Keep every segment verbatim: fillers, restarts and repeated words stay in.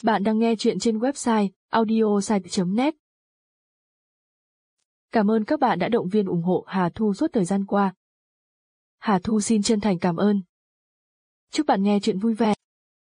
Bạn đang nghe chuyện trên website audiosite chấm net. Cảm ơn các bạn đã động viên ủng hộ Hà Thu suốt thời gian qua. Hà Thu xin chân thành cảm ơn. Chúc bạn nghe chuyện vui vẻ.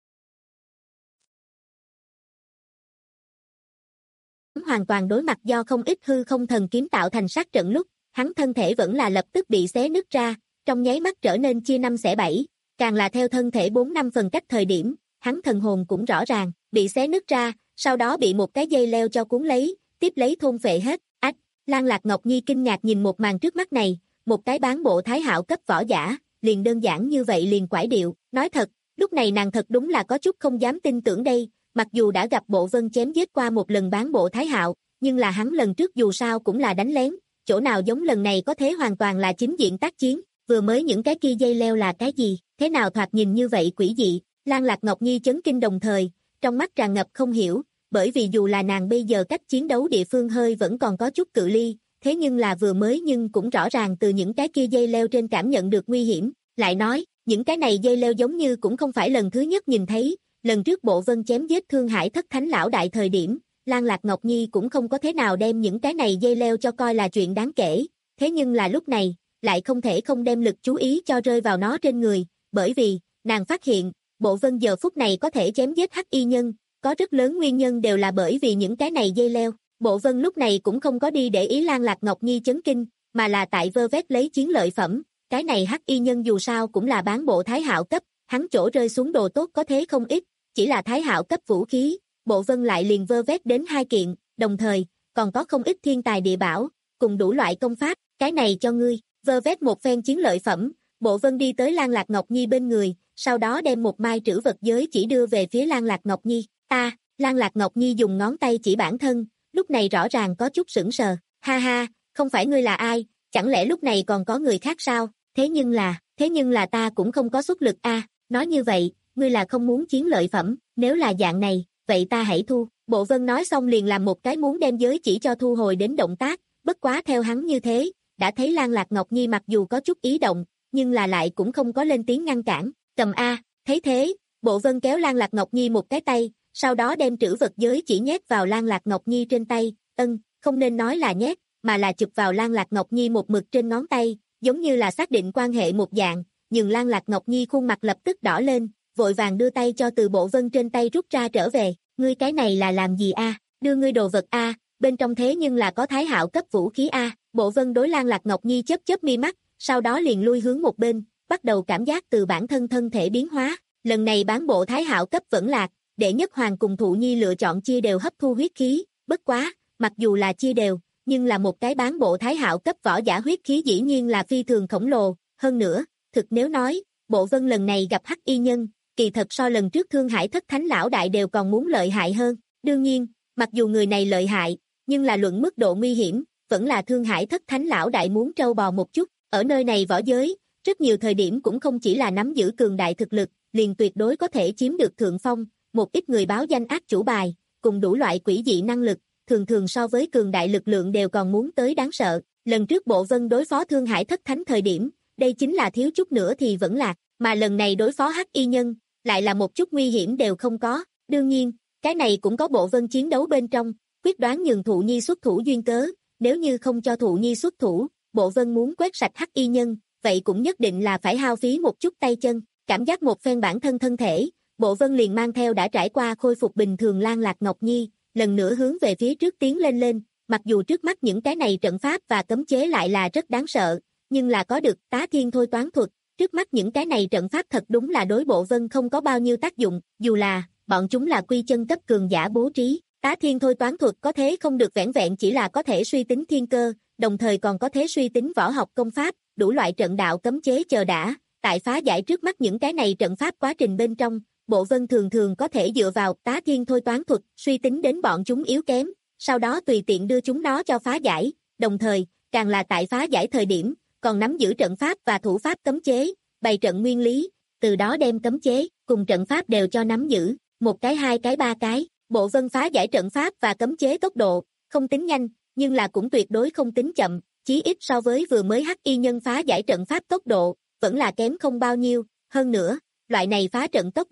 Hoàn toàn đối mặt do không ít hư không thần kiếm tạo thành sát trận lúc, hắn thân thể vẫn là lập tức bị xé nứt ra, trong nháy mắt trở nên chia năm xẻ bảy, càng là theo thân thể bốn năm phần cách thời điểm, hắn thần hồn cũng rõ ràng, bị xé nứt ra, sau đó bị một cái dây leo cho cuốn lấy, tiếp lấy thôn phệ hết. Ách, Lan Lạc Ngọc Nhi kinh ngạc nhìn một màn trước mắt này, một cái bán bộ thái hạo cấp võ giả, liền đơn giản như vậy liền quải điệu, nói thật, lúc này nàng thật đúng là có chút không dám tin tưởng đây. Mặc dù đã gặp Bộ Vân chém giết qua một lần bán bộ thái hạo, nhưng là hắn lần trước dù sao cũng là đánh lén, chỗ nào giống lần này có thế hoàn toàn là chính diện tác chiến, vừa mới những cái kia dây leo là cái gì, thế nào thoạt nhìn như vậy quỷ dị. Lan Lạc Ngọc Nhi chấn kinh đồng thời, trong mắt tràn ngập không hiểu, bởi vì dù là nàng bây giờ cách chiến đấu địa phương hơi vẫn còn có chút cự ly, thế nhưng là vừa mới nhưng cũng rõ ràng từ những cái kia dây leo trên cảm nhận được nguy hiểm, lại nói, những cái này dây leo giống như cũng không phải lần thứ nhất nhìn thấy. Lần trước Bộ Vân chém giết Thương Hải Thất Thánh lão đại thời điểm, Lan Lạc Ngọc Nhi cũng không có thế nào đem những cái này dây leo cho coi là chuyện đáng kể, thế nhưng là lúc này, lại không thể không đem lực chú ý cho rơi vào nó trên người, bởi vì, nàng phát hiện, Bộ Vân giờ phút này có thể chém giết hắc y nhân, có rất lớn nguyên nhân đều là bởi vì những cái này dây leo. Bộ Vân lúc này cũng không có đi để ý Lan Lạc Ngọc Nhi chấn kinh, mà là tại vơ vét lấy chiến lợi phẩm, cái này hắc y nhân dù sao cũng là bán bộ thái hạo cấp, hắn chỗ rơi xuống đồ tốt có thế không ít. Chỉ là thái hạo cấp vũ khí, Bộ Vân lại liền vơ vét đến hai kiện, đồng thời, còn có không ít thiên tài địa bảo, cùng đủ loại công pháp, cái này cho ngươi, vơ vét một phen chiến lợi phẩm, Bộ Vân đi tới Lan Lạc Ngọc Nhi bên người, sau đó đem một mai trữ vật giới chỉ đưa về phía Lan Lạc Ngọc Nhi, ta, Lan Lạc Ngọc Nhi dùng ngón tay chỉ bản thân, lúc này rõ ràng có chút sững sờ, ha ha, không phải ngươi là ai, chẳng lẽ lúc này còn có người khác sao, thế nhưng là, thế nhưng là ta cũng không có xuất lực a, nói như vậy, ngươi là không muốn chiến lợi phẩm, nếu là dạng này, vậy ta hãy thu. Bộ Vân nói xong liền làm một cái muốn đem giới chỉ cho thu hồi đến động tác, bất quá theo hắn như thế, đã thấy Lan Lạc Ngọc Nhi mặc dù có chút ý động, nhưng là lại cũng không có lên tiếng ngăn cản, cầm a, thấy thế, Bộ Vân kéo Lan Lạc Ngọc Nhi một cái tay, sau đó đem trữ vật giới chỉ nhét vào Lan Lạc Ngọc Nhi trên tay, ân, không nên nói là nhét, mà là chụp vào Lan Lạc Ngọc Nhi một mực trên ngón tay, giống như là xác định quan hệ một dạng, nhưng Lan Lạc Ngọc Nhi khuôn mặt lập tức đỏ lên, vội vàng đưa tay cho từ Bộ Vân trên tay rút ra trở về, ngươi cái này là làm gì a? Đưa ngươi đồ vật a, bên trong thế nhưng là có thái hạo cấp vũ khí a. Bộ Vân đối Lan Lạc Ngọc Nhi chớp chớp mi mắt, sau đó liền lui hướng một bên, bắt đầu cảm giác từ bản thân thân thể biến hóa, lần này bán bộ thái hạo cấp vẫn lạc, đệ nhất hoàng cùng Thụ Nhi lựa chọn chia đều hấp thu huyết khí, bất quá, mặc dù là chia đều, nhưng là một cái bán bộ thái hạo cấp võ giả huyết khí dĩ nhiên là phi thường khổng lồ, hơn nữa, thực nếu nói, Bộ Vân lần này gặp hắc y nhân, kỳ thật so lần trước Thương Hải Thất Thánh lão đại đều còn muốn lợi hại hơn. Đương nhiên, mặc dù người này lợi hại, nhưng là luận mức độ nguy hiểm, vẫn là Thương Hải Thất Thánh lão đại muốn trâu bò một chút. Ở nơi này võ giới, rất nhiều thời điểm cũng không chỉ là nắm giữ cường đại thực lực, liền tuyệt đối có thể chiếm được thượng phong, một ít người báo danh ác chủ bài, cùng đủ loại quỷ dị năng lực, thường thường so với cường đại lực lượng đều còn muốn tới đáng sợ. Lần trước Bộ Vân đối phó Thương Hải Thất Thánh thời điểm, đây chính là thiếu chút nữa thì vẫn lạc, mà lần này đối phó hắc y nhân, lại là một chút nguy hiểm đều không có. Đương nhiên, cái này cũng có Bộ Vân chiến đấu bên trong, quyết đoán nhường Thụ Nhi xuất thủ duyên cớ, nếu như không cho Thụ Nhi xuất thủ, Bộ Vân muốn quét sạch hắc y nhân, vậy cũng nhất định là phải hao phí một chút tay chân, cảm giác một phen bản thân thân thể, Bộ Vân liền mang theo đã trải qua khôi phục bình thường Lan Lạc Ngọc Nhi, lần nữa hướng về phía trước tiến lên lên, mặc dù trước mắt những cái này trận pháp và cấm chế lại là rất đáng sợ, nhưng là có được Tá Thiên thôi toán thuật, trước mắt những cái này trận pháp thật đúng là đối Bộ Vân không có bao nhiêu tác dụng, dù là, bọn chúng là quy chân cấp cường giả bố trí, Tá Thiên thôi toán thuật có thế không được vẻn vẹn chỉ là có thể suy tính thiên cơ, đồng thời còn có thể suy tính võ học công pháp, đủ loại trận đạo cấm chế chờ đã, tại phá giải trước mắt những cái này trận pháp quá trình bên trong, Bộ Vân thường thường có thể dựa vào Tá Thiên thôi toán thuật, suy tính đến bọn chúng yếu kém, sau đó tùy tiện đưa chúng nó cho phá giải, đồng thời, càng là tại phá giải thời điểm, còn nắm giữ trận pháp và thủ pháp cấm chế, bày trận nguyên lý, từ đó đem cấm chế, cùng trận pháp đều cho nắm giữ, một cái hai cái ba cái, Bộ Vân phá giải trận pháp và cấm chế tốc độ, không tính nhanh, nhưng là cũng tuyệt đối không tính chậm, chí ít so với vừa mới hắc y nhân phá giải trận pháp tốc độ, vẫn là kém không bao nhiêu, hơn nữa, loại này phá trận tốc độ,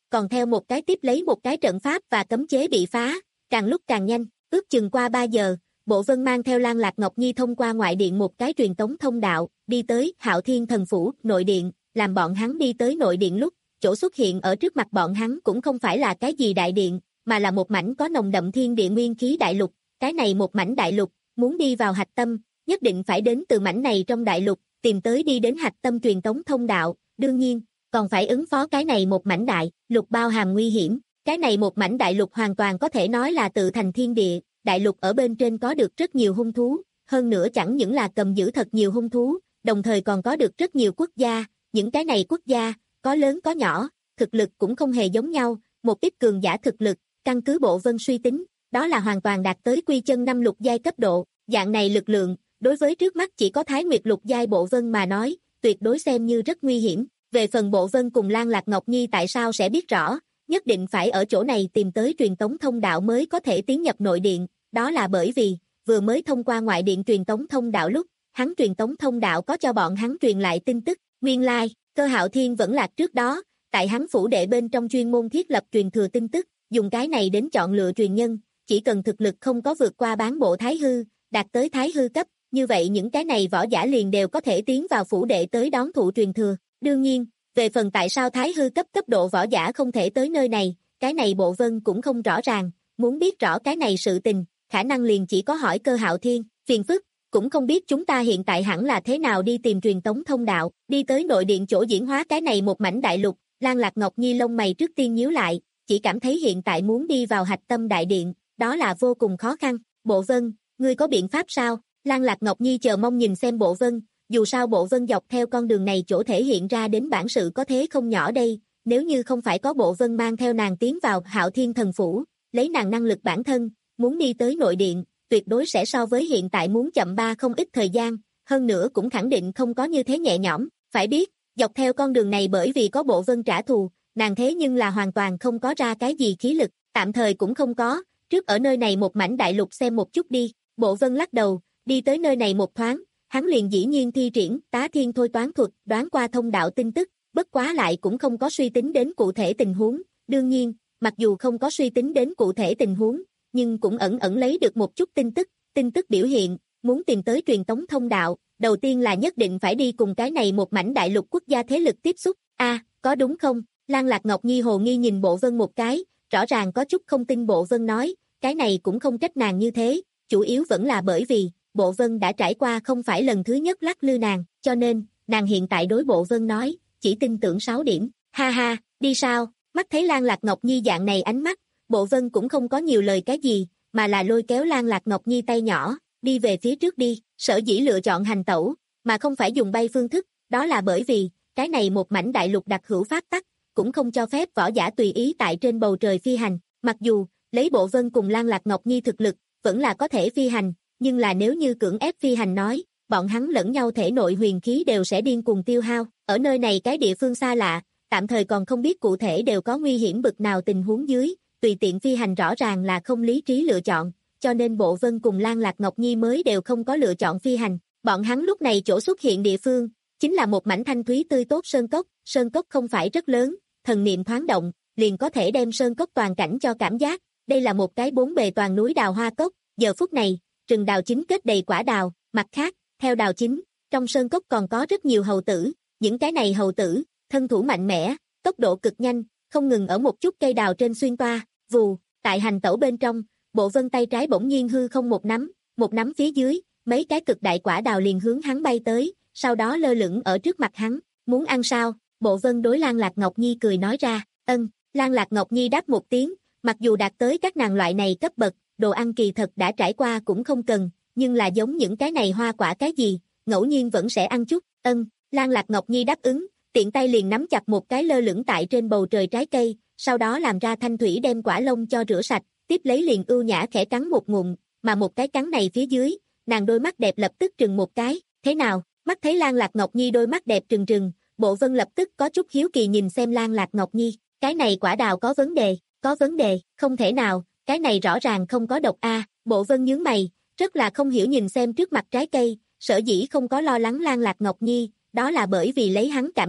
còn theo một cái tiếp lấy một cái trận pháp và cấm chế bị phá, càng lúc càng nhanh, ước chừng qua ba giờ, Bộ Vân mang theo Lan Lạc Ngọc Nhi thông qua ngoại điện một cái truyền tống thông đạo, đi tới Hạo Thiên Thần Phủ, nội điện, làm bọn hắn đi tới nội điện lúc, chỗ xuất hiện ở trước mặt bọn hắn cũng không phải là cái gì đại điện, mà là một mảnh có nồng đậm thiên địa nguyên khí đại lục, cái này một mảnh đại lục, muốn đi vào hạch tâm, nhất định phải đến từ mảnh này trong đại lục, tìm tới đi đến hạch tâm truyền tống thông đạo, đương nhiên, còn phải ứng phó cái này một mảnh đại lục bao hàm nguy hiểm, cái này một mảnh đại lục hoàn toàn có thể nói là tự thành thiên địa, đại lục ở bên trên có được rất nhiều hung thú, hơn nữa chẳng những là cầm giữ thật nhiều hung thú, đồng thời còn có được rất nhiều quốc gia, những cái này quốc gia, có lớn có nhỏ, thực lực cũng không hề giống nhau, một ít cường giả thực lực, căn cứ Bộ Vân suy tính, đó là hoàn toàn đạt tới quy chân năm lục giai cấp độ, dạng này lực lượng, đối với trước mắt chỉ có Thái Nguyệt lục giai Bộ Vân mà nói, tuyệt đối xem như rất nguy hiểm. Về phần Bộ Vân cùng Lan Lạc Ngọc Nhi tại sao sẽ biết rõ, nhất định phải ở chỗ này tìm tới truyền tống thông đạo mới có thể tiến nhập nội điện, đó là bởi vì, vừa mới thông qua ngoại điện truyền tống thông đạo lúc, hắn truyền tống thông đạo có cho bọn hắn truyền lại tin tức, nguyên lai, like, Cơ Hạo Thiên vẫn lạc trước đó, tại hắn phủ đệ bên trong chuyên môn thiết lập truyền thừa tin tức, dùng cái này đến chọn lựa truyền nhân, chỉ cần thực lực không có vượt qua bán bộ Thái Hư, đạt tới Thái Hư cấp, như vậy những cái này võ giả liền đều có thể tiến vào phủ đệ tới đón thụ truyền thừa. Đương nhiên, về phần tại sao Thái Hư cấp cấp độ võ giả không thể tới nơi này, cái này Bộ Vân cũng không rõ ràng, muốn biết rõ cái này sự tình, khả năng liền chỉ có hỏi Cơ Hạo Thiên, phiền phức, cũng không biết chúng ta hiện tại hẳn là thế nào đi tìm truyền tống thông đạo, đi tới nội điện chỗ diễn hóa cái này một mảnh đại lục, Lan Lạc Ngọc Nhi lông mày trước tiên nhíu lại, chỉ cảm thấy hiện tại muốn đi vào hạch tâm đại điện, đó là vô cùng khó khăn, Bộ Vân, ngươi có biện pháp sao? Lan Lạc Ngọc Nhi chờ mong nhìn xem Bộ Vân, dù sao Bộ Vân dọc theo con đường này chỗ thể hiện ra đến bản sự có thế không nhỏ đây, nếu như không phải có Bộ Vân mang theo nàng tiến vào Hạo Thiên Thần Phủ, lấy nàng năng lực bản thân, muốn đi tới nội điện, tuyệt đối sẽ so với hiện tại muốn chậm ba không ít thời gian, hơn nữa cũng khẳng định không có như thế nhẹ nhõm, phải biết, dọc theo con đường này bởi vì có Bộ Vân trả thù, nàng thế nhưng là hoàn toàn không có ra cái gì khí lực, tạm thời cũng không có, trước ở nơi này một mảnh đại lục xem một chút đi, Bộ Vân lắc đầu, đi tới nơi này một thoáng, hắn liền dĩ nhiên thi triển Tá Thiên Thôi Toán thuật, đoán qua thông đạo tin tức, bất quá lại cũng không có suy tính đến cụ thể tình huống, đương nhiên, mặc dù không có suy tính đến cụ thể tình huống, nhưng cũng ẩn ẩn lấy được một chút tin tức, tin tức biểu hiện, muốn tìm tới truyền tống thông đạo, đầu tiên là nhất định phải đi cùng cái này một mảnh đại lục quốc gia thế lực tiếp xúc, a à, có đúng không? Lan Lạc Ngọc Nhi hồ nghi nhìn Bộ Vân một cái, rõ ràng có chút không tin Bộ Vân nói, cái này cũng không trách nàng như thế, chủ yếu vẫn là bởi vì, Bộ Vân đã trải qua không phải lần thứ nhất lắc lư nàng, cho nên, nàng hiện tại đối Bộ Vân nói, chỉ tin tưởng sáu điểm, ha ha, đi sao, mắt thấy Lan Lạc Ngọc Nhi dạng này ánh mắt, Bộ Vân cũng không có nhiều lời cái gì, mà là lôi kéo Lan Lạc Ngọc Nhi tay nhỏ, đi về phía trước đi, sở dĩ lựa chọn hành tẩu, mà không phải dùng bay phương thức, đó là bởi vì, cái này một mảnh đại lục đặc hữu pháp tắc, cũng không cho phép võ giả tùy ý tại trên bầu trời phi hành, mặc dù, lấy Bộ Vân cùng Lan Lạc Ngọc Nhi thực lực, vẫn là có thể phi hành, nhưng là nếu như cưỡng ép phi hành nói, bọn hắn lẫn nhau thể nội huyền khí đều sẽ điên cuồng tiêu hao, ở nơi này cái địa phương xa lạ, tạm thời còn không biết cụ thể đều có nguy hiểm bực nào tình huống dưới, tùy tiện phi hành rõ ràng là không lý trí lựa chọn, cho nên Bộ Vân cùng Lan Lạc Ngọc Nhi mới đều không có lựa chọn phi hành, bọn hắn lúc này chỗ xuất hiện địa phương, chính là một mảnh thanh thúy tươi tốt sơn cốc, sơn cốc không phải rất lớn, thần niệm thoáng động, liền có thể đem sơn cốc toàn cảnh cho cảm giác, đây là một cái bốn bề toàn núi đào hoa cốc, giờ phút này, rừng đào chính kết đầy quả đào, mặt khác, theo đào chính, trong sơn cốc còn có rất nhiều hầu tử, những cái này hầu tử, thân thủ mạnh mẽ, tốc độ cực nhanh, không ngừng ở một chút cây đào trên xuyên toa, vù, tại hành tẩu bên trong, Bộ Vân tay trái bỗng nhiên hư không một nắm, một nắm phía dưới, mấy cái cực đại quả đào liền hướng hắn bay tới, sau đó lơ lửng ở trước mặt hắn, muốn ăn sao? Bộ Vân đối Lan Lạc Ngọc Nhi cười nói ra, ân, Lan Lạc Ngọc Nhi đáp một tiếng, mặc dù đạt tới các nàng loại này cấp bậc, đồ ăn kỳ thật đã trải qua cũng không cần, nhưng là giống những cái này hoa quả cái gì, ngẫu nhiên vẫn sẽ ăn chút, ân, Lan Lạc Ngọc Nhi đáp ứng, tiện tay liền nắm chặt một cái lơ lửng tại trên bầu trời trái cây, sau đó làm ra thanh thủy đem quả lông cho rửa sạch, tiếp lấy liền ưu nhã khẽ cắn một ngụm, mà một cái cắn này phía dưới, nàng đôi mắt đẹp lập tức trừng một cái, thế nào, mắt thấy Lan Lạc Ngọc Nhi đôi mắt đẹp trừng trừng, Bộ Vân lập tức có chút hiếu kỳ nhìn xem Lan Lạc Ngọc Nhi, cái này quả đào có vấn đề, có vấn đề, không thể nào, cái này rõ ràng không có độc a. Bộ Vân nhướng mày, rất là không hiểu nhìn xem trước mặt trái cây, sở dĩ không có lo lắng Lan Lạc Ngọc Nhi, đó là bởi vì lấy hắn cảm giác,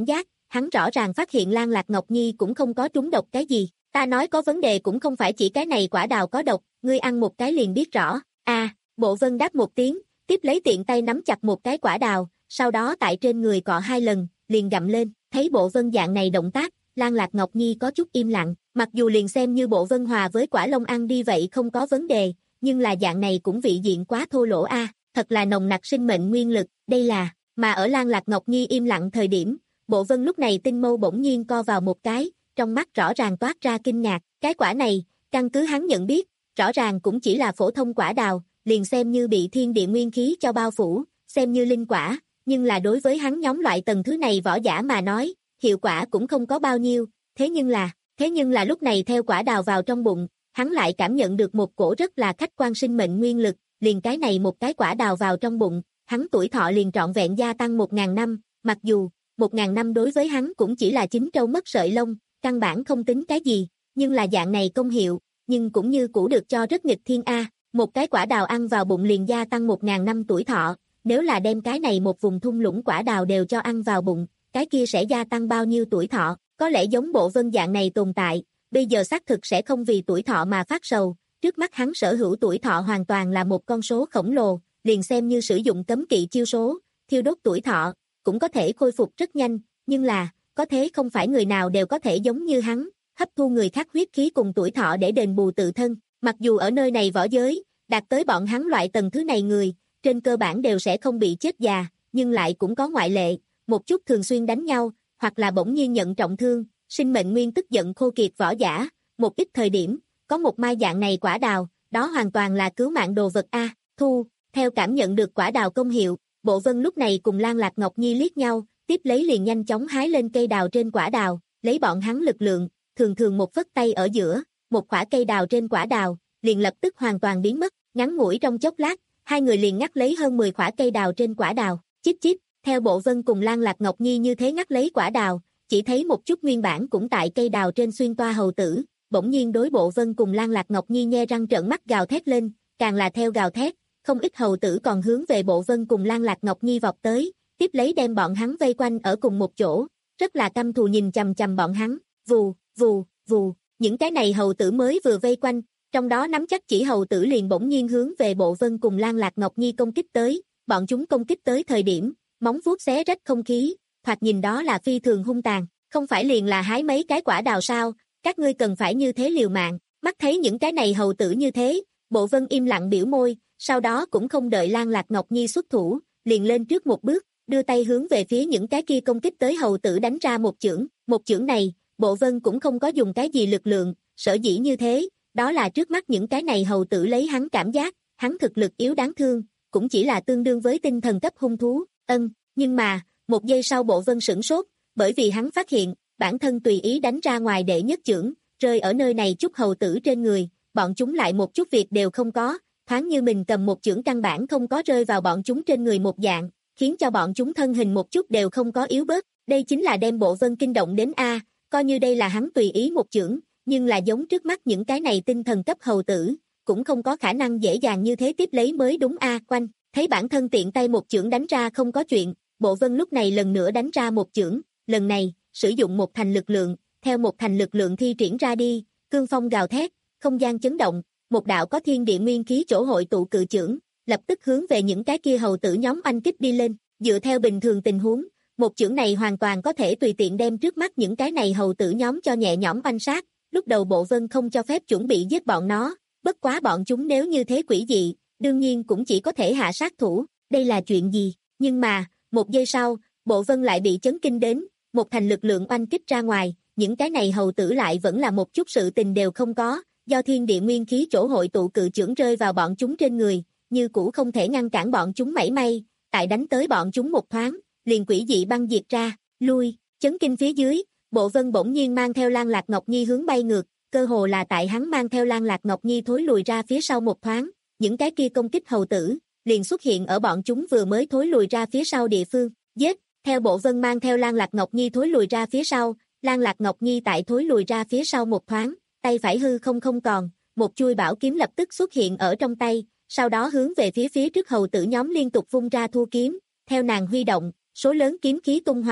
hắn rõ ràng phát hiện Lan Lạc Ngọc Nhi cũng không có trúng độc cái gì. Ta nói có vấn đề cũng không phải chỉ cái này quả đào có độc, ngươi ăn một cái liền biết rõ. A, à, Bộ Vân đáp một tiếng, tiếp lấy tiện tay nắm chặt một cái quả đào, sau đó tại trên người cọ hai lần, liền gặm lên. Thấy Bộ Vân dạng này động tác, Lan Lạc Ngọc Nhi có chút im lặng, mặc dù liền xem như Bộ Vân hòa với quả lông ăn đi vậy không có vấn đề, nhưng là dạng này cũng vị diện quá thô lỗ a, à, thật là nồng nặc sinh mệnh nguyên lực, đây là, mà ở Lan Lạc Ngọc Nhi im lặng thời điểm, Bộ Vân lúc này tinh mâu bỗng nhiên co vào một cái, trong mắt rõ ràng toát ra kinh ngạc, cái quả này, căn cứ hắn nhận biết, rõ ràng cũng chỉ là phổ thông quả đào, liền xem như bị thiên địa nguyên khí cho bao phủ, xem như linh quả, nhưng là đối với hắn nhóm loại tầng thứ này võ giả mà nói, hiệu quả cũng không có bao nhiêu, thế nhưng là, thế nhưng là lúc này theo quả đào vào trong bụng, hắn lại cảm nhận được một cổ rất là khách quan sinh mệnh nguyên lực, liền cái này một cái quả đào vào trong bụng, hắn tuổi thọ liền trọn vẹn gia tăng một ngàn năm, mặc dù, một ngàn năm đối với hắn cũng chỉ là chín trâu mất sợi lông, căn bản không tính cái gì, nhưng là dạng này công hiệu, nhưng cũng như cũ được cho rất nghịch thiên A, một cái quả đào ăn vào bụng liền gia tăng một ngàn năm tuổi thọ, nếu là đem cái này một vùng thung lũng quả đào đều cho ăn vào bụng, cái kia sẽ gia tăng bao nhiêu tuổi thọ, có lẽ giống Bộ Vân dạng này tồn tại, bây giờ xác thực sẽ không vì tuổi thọ mà phát sầu, trước mắt hắn sở hữu tuổi thọ hoàn toàn là một con số khổng lồ, liền xem như sử dụng cấm kỵ chiêu số, thiêu đốt tuổi thọ, cũng có thể khôi phục rất nhanh, nhưng là, có thế không phải người nào đều có thể giống như hắn, hấp thu người khác huyết khí cùng tuổi thọ để đền bù tự thân, mặc dù ở nơi này võ giới, đạt tới bọn hắn loại tầng thứ này người, trên cơ bản đều sẽ không bị chết già, nhưng lại cũng có ngoại lệ, một chút thường xuyên đánh nhau, hoặc là bỗng nhiên nhận trọng thương, sinh mệnh nguyên tức giận khô kiệt võ giả, một ít thời điểm, có một mai dạng này quả đào, đó hoàn toàn là cứu mạng đồ vật A, thu, theo cảm nhận được quả đào công hiệu, Bộ Vân lúc này cùng Lan Lạc Ngọc Nhi liếc nhau, tiếp lấy liền nhanh chóng hái lên cây đào trên quả đào, lấy bọn hắn lực lượng, thường thường một phất tay ở giữa, một quả cây đào trên quả đào, liền lập tức hoàn toàn biến mất, ngắn ngủi trong chốc lát, hai người liền ngắt lấy hơn mười quả cây đào trên quả đào, chít chít, theo Bộ Vân cùng Lan Lạc Ngọc Nhi như thế ngắt lấy quả đào, chỉ thấy một chút nguyên bản cũng tại cây đào trên xuyên toa hầu tử, bỗng nhiên đối Bộ Vân cùng Lan Lạc Ngọc Nhi nhe răng trợn mắt gào thét lên, càng là theo gào thét, không ít hầu tử còn hướng về Bộ Vân cùng Lan Lạc Ngọc Nhi vọt tới, tiếp lấy đem bọn hắn vây quanh ở cùng một chỗ, rất là căm thù nhìn chằm chằm bọn hắn, vù, vù, vù, những cái này hầu tử mới vừa vây quanh, trong đó nắm chắc chỉ hầu tử liền bỗng nhiên hướng về Bộ Vân cùng Lan Lạc Ngọc Nhi công kích tới, bọn chúng công kích tới thời điểm, móng vuốt xé rách không khí, thoạt nhìn đó là phi thường hung tàn, không phải liền là hái mấy cái quả đào sao, các ngươi cần phải như thế liều mạng, mắt thấy những cái này hầu tử như thế, Bộ Vân im lặng biểu môi, sau đó cũng không đợi Lan Lạc Ngọc Nhi xuất thủ, liền lên trước một bước, đưa tay hướng về phía những cái kia công kích tới hầu tử đánh ra một chưởng, một chưởng này, Bộ Vân cũng không có dùng cái gì lực lượng, sở dĩ như thế, đó là trước mắt những cái này hầu tử lấy hắn cảm giác, hắn thực lực yếu đáng thương, cũng chỉ là tương đương với tinh thần cấp hung thú, ân, nhưng mà, một giây sau Bộ Vân sửng sốt, bởi vì hắn phát hiện, bản thân tùy ý đánh ra ngoài đệ nhất chưởng, rơi ở nơi này chút hầu tử trên người, bọn chúng lại một chút việc đều không có, thoáng như mình cầm một chưởng căn bản không có rơi vào bọn chúng trên người một dạng, khiến cho bọn chúng thân hình một chút đều không có yếu bớt, đây chính là đem Bộ Vân kinh động đến A, coi như đây là hắn tùy ý một chưởng, nhưng là giống trước mắt những cái này tinh thần cấp hầu tử, cũng không có khả năng dễ dàng như thế tiếp lấy mới đúng A, quanh, thấy bản thân tiện tay một chưởng đánh ra không có chuyện, Bộ Vân lúc này lần nữa đánh ra một chưởng, lần này, sử dụng một thành lực lượng, theo một thành lực lượng thi triển ra đi, cương phong gào thét, không gian chấn động, một đạo có thiên địa nguyên khí chỗ hội tụ cự chưởng, lập tức hướng về những cái kia hầu tử nhóm anh kích đi lên, dựa theo bình thường tình huống, một chưởng này hoàn toàn có thể tùy tiện đem trước mắt những cái này hầu tử nhóm cho nhẹ nhõm oanh sát, lúc đầu Bộ Vân không cho phép chuẩn bị giết bọn nó, bất quá bọn chúng nếu như thế quỷ dị, đương nhiên cũng chỉ có thể hạ sát thủ, đây là chuyện gì, nhưng mà, một giây sau, Bộ Vân lại bị chấn kinh đến, một thành lực lượng oanh kích ra ngoài, những cái này hầu tử lại vẫn là một chút sự tình đều không có, do thiên địa nguyên khí chỗ hội tụ cự chưởng rơi vào bọn chúng trên người, như cũ không thể ngăn cản bọn chúng mảy may, tại đánh tới bọn chúng một thoáng, liền quỷ dị băng diệt ra, lui, chấn kinh phía dưới, Bộ Vân bỗng nhiên mang theo Lan Lạc Ngọc Nhi hướng bay ngược, cơ hồ là tại hắn mang theo Lan Lạc Ngọc Nhi thối lùi ra phía sau một thoáng, những cái kia công kích hầu tử, liền xuất hiện ở bọn chúng vừa mới thối lùi ra phía sau địa phương, giết, theo Bộ Vân mang theo Lan Lạc Ngọc Nhi thối lùi ra phía sau, Lan Lạc Ngọc Nhi tại thối lùi ra phía sau một thoáng, tay phải hư không không còn, một chuôi bảo kiếm lập tức xuất hiện ở trong tay, sau đó hướng về phía phía trước hầu tử nhóm liên tục vung ra thu kiếm, theo nàng huy động, số lớn kiếm khí tung hoành,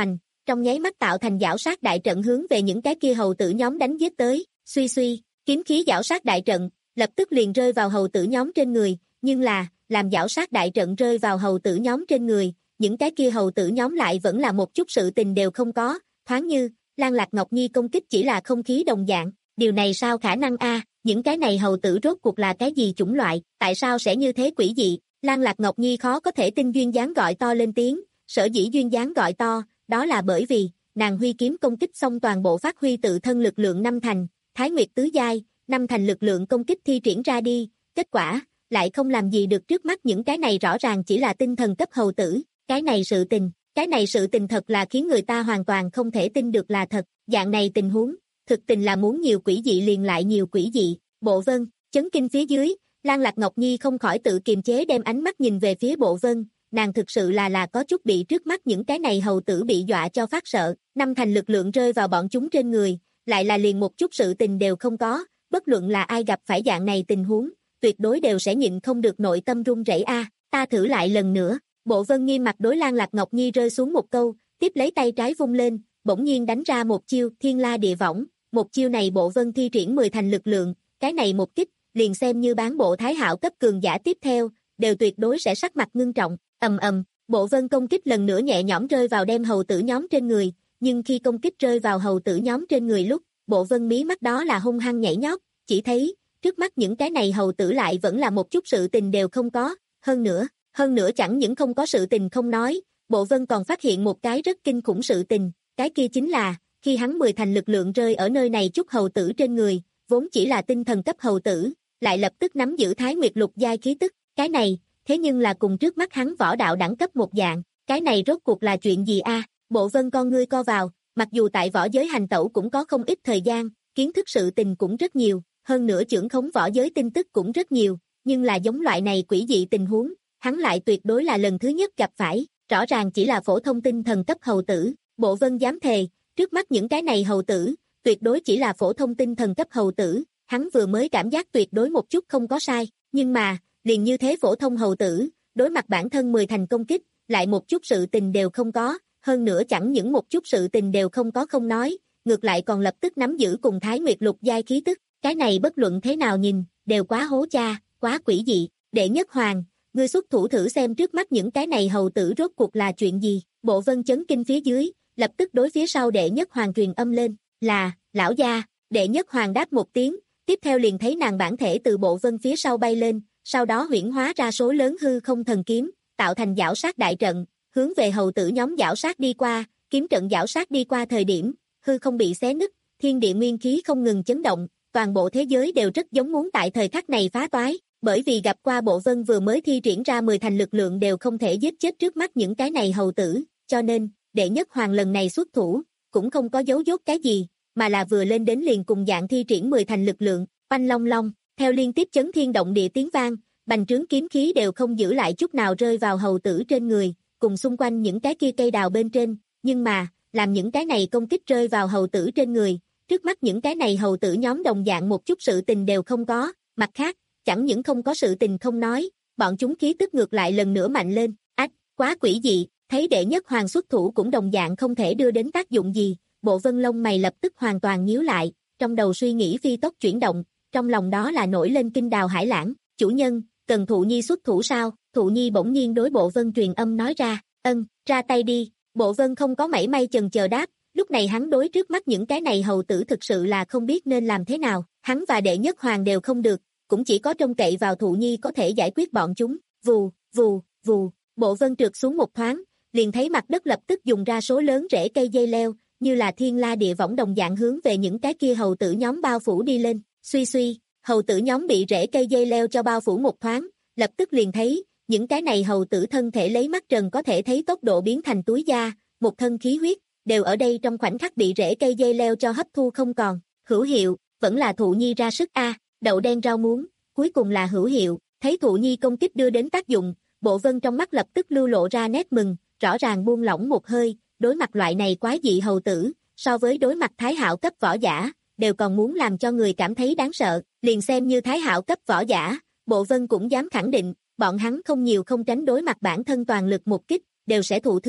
trong nháy mắt tạo thành giảo sát đại trận hướng về những cái kia hầu tử nhóm đánh giết tới, suy suy, kiếm khí giảo sát đại trận, lập tức liền rơi vào hầu tử nhóm trên người, nhưng là, làm giảo sát đại trận rơi vào hầu tử nhóm trên người, những cái kia hầu tử nhóm lại vẫn là một chút sự tình đều không có, thoáng như, Lan Lạc Ngọc Nhi công kích chỉ là không khí đồng dạng, điều này sao khả năng a? Những cái này hầu tử rốt cuộc là cái gì chủng loại, tại sao sẽ như thế quỷ dị? Lan Lạc Ngọc Nhi khó có thể tin duyên dáng gọi to lên tiếng, sở dĩ duyên dáng gọi to, đó là bởi vì, nàng huy kiếm công kích xong toàn bộ phát huy tự thân lực lượng năm thành, Thái Nguyệt tứ giai, năm thành lực lượng công kích thi triển ra đi, kết quả, lại không làm gì được trước mắt những cái này rõ ràng chỉ là tinh thần cấp hầu tử, cái này sự tình, cái này sự tình thật là khiến người ta hoàn toàn không thể tin được là thật, dạng này tình huống, thực tình là muốn nhiều quỷ dị liền lại nhiều quỷ dị, Bộ Vân, chấn kinh phía dưới, Lan Lạc Ngọc Nhi không khỏi tự kiềm chế đem ánh mắt nhìn về phía Bộ Vân, nàng thực sự là là có chút bị trước mắt những cái này hầu tử bị dọa cho phát sợ, năm thành lực lượng rơi vào bọn chúng trên người, lại là liền một chút sự tình đều không có, bất luận là ai gặp phải dạng này tình huống, tuyệt đối đều sẽ nhịn không được nội tâm run rẩy a, ta thử lại lần nữa, Bộ Vân nghiêm mặt đối Lan Lạc Ngọc Nhi rơi xuống một câu, tiếp lấy tay trái vung lên, bỗng nhiên đánh ra một chiêu Thiên La Địa Võng, một chiêu này Bộ Vân thi triển mười thành lực lượng, cái này một kích, liền xem như bán bộ thái hạo cấp cường giả tiếp theo, đều tuyệt đối sẽ sắc mặt ngưng trọng, ầm ầm, Bộ Vân công kích lần nữa nhẹ nhõm rơi vào đem hầu tử nhóm trên người, nhưng khi công kích rơi vào hầu tử nhóm trên người lúc, Bộ Vân mí mắt đó là hung hăng nhảy nhót, chỉ thấy, trước mắt những cái này hầu tử lại vẫn là một chút sự tình đều không có, hơn nữa, hơn nữa chẳng những không có sự tình không nói, Bộ Vân còn phát hiện một cái rất kinh khủng sự tình, cái kia chính là, khi hắn mười thành lực lượng rơi ở nơi này chút hầu tử trên người, vốn chỉ là tinh thần cấp hầu tử, lại lập tức nắm giữ Thái Nguyệt lục giai khí tức, cái này, thế nhưng là cùng trước mắt hắn võ đạo đẳng cấp một dạng, cái này rốt cuộc là chuyện gì a? Bộ Vân con ngươi co vào, mặc dù tại võ giới hành tẩu cũng có không ít thời gian, kiến thức sự tình cũng rất nhiều, hơn nữa trưởng khống võ giới tin tức cũng rất nhiều, nhưng là giống loại này quỷ dị tình huống, hắn lại tuyệt đối là lần thứ nhất gặp phải, rõ ràng chỉ là phổ thông tinh thần cấp hầu tử, Bộ Vân dám thề, trước mắt những cái này hầu tử, tuyệt đối chỉ là phổ thông tinh thần cấp hầu tử, hắn vừa mới cảm giác tuyệt đối một chút không có sai, nhưng mà, liền như thế phổ thông hầu tử, đối mặt bản thân mười thành công kích, lại một chút sự tình đều không có, hơn nữa chẳng những một chút sự tình đều không có không nói, ngược lại còn lập tức nắm giữ cùng Thái Nguyệt lục giai khí tức, cái này bất luận thế nào nhìn, đều quá hố cha, quá quỷ dị, Đệ Nhất Hoàng, ngươi xuất thủ thử xem trước mắt những cái này hầu tử rốt cuộc là chuyện gì, Bộ Vân chấn kinh phía dưới, lập tức đối phía sau Đệ Nhất Hoàng truyền âm lên, là, lão gia, Đệ Nhất Hoàng đáp một tiếng, tiếp theo liền thấy nàng bản thể từ Bộ Vân phía sau bay lên, sau đó huyễn hóa ra số lớn hư không thần kiếm, tạo thành giảo sát đại trận, hướng về hầu tử nhóm giảo sát đi qua, kiếm trận giảo sát đi qua thời điểm, hư không bị xé nứt, thiên địa nguyên khí không ngừng chấn động, toàn bộ thế giới đều rất giống muốn tại thời khắc này phá toái, bởi vì gặp qua Bộ Vân vừa mới thi triển ra mười thành lực lượng đều không thể giết chết trước mắt những cái này hầu tử, cho nên, Đệ Nhất Hoàng lần này xuất thủ, cũng không có giấu dốt cái gì, mà là vừa lên đến liền cùng dạng thi triển mười thành lực lượng, oanh long long, theo liên tiếp chấn thiên động địa tiếng vang, bành trướng kiếm khí đều không giữ lại chút nào rơi vào hầu tử trên người, cùng xung quanh những cái kia cây đào bên trên, nhưng mà, làm những cái này công kích rơi vào hầu tử trên người, trước mắt những cái này hầu tử nhóm đồng dạng một chút sự tình đều không có, mặt khác, chẳng những không có sự tình không nói, bọn chúng khí tức ngược lại lần nữa mạnh lên, ách, quá quỷ dị, thấy Đệ Nhất Hoàng xuất thủ cũng đồng dạng không thể đưa đến tác dụng gì, Bộ Vân lông mày lập tức hoàn toàn nhíu lại, trong đầu suy nghĩ phi tốc chuyển động, trong lòng đó là nổi lên kinh đào hải lãng, chủ nhân, cần Thụ Nhi xuất thủ sao? Thụ Nhi bỗng nhiên đối Bộ Vân truyền âm nói ra, ân, ra tay đi, Bộ Vân không có mảy may chần chờ đáp, lúc này hắn đối trước mắt những cái này hầu tử thực sự là không biết nên làm thế nào, hắn và Đệ Nhất Hoàng đều không được, cũng chỉ có trông cậy vào Thụ Nhi có thể giải quyết bọn chúng, vù, vù, vù, Bộ Vân trượt xuống một thoáng, liền thấy mặt đất lập tức dùng ra số lớn rễ cây dây leo, như là thiên la địa võng đồng dạng hướng về những cái kia hầu tử nhóm bao phủ đi lên, suy suy, hầu tử nhóm bị rễ cây dây leo cho bao phủ một thoáng, lập tức liền thấy, những cái này hầu tử thân thể lấy mắt trần có thể thấy tốc độ biến thành túi da, một thân khí huyết, đều ở đây trong khoảnh khắc bị rễ cây dây leo cho hấp thu không còn, hữu hiệu, vẫn là Thụ Nhi ra sức a, đậu đen rau muống, cuối cùng là hữu hiệu, thấy Thụ Nhi công kích đưa đến tác dụng, Bộ Vân trong mắt lập tức lưu lộ ra nét mừng, rõ ràng buông lỏng một hơi, đối mặt loại này quá dị hầu tử, so với đối mặt Thái Hạo cấp võ giả, đều còn muốn làm cho người cảm thấy đáng sợ, liền xem như Thái Hạo cấp võ giả, Bộ Vân cũng dám khẳng định, bọn hắn không nhiều không tránh đối mặt bản thân toàn lực một kích, đều sẽ thụ thương,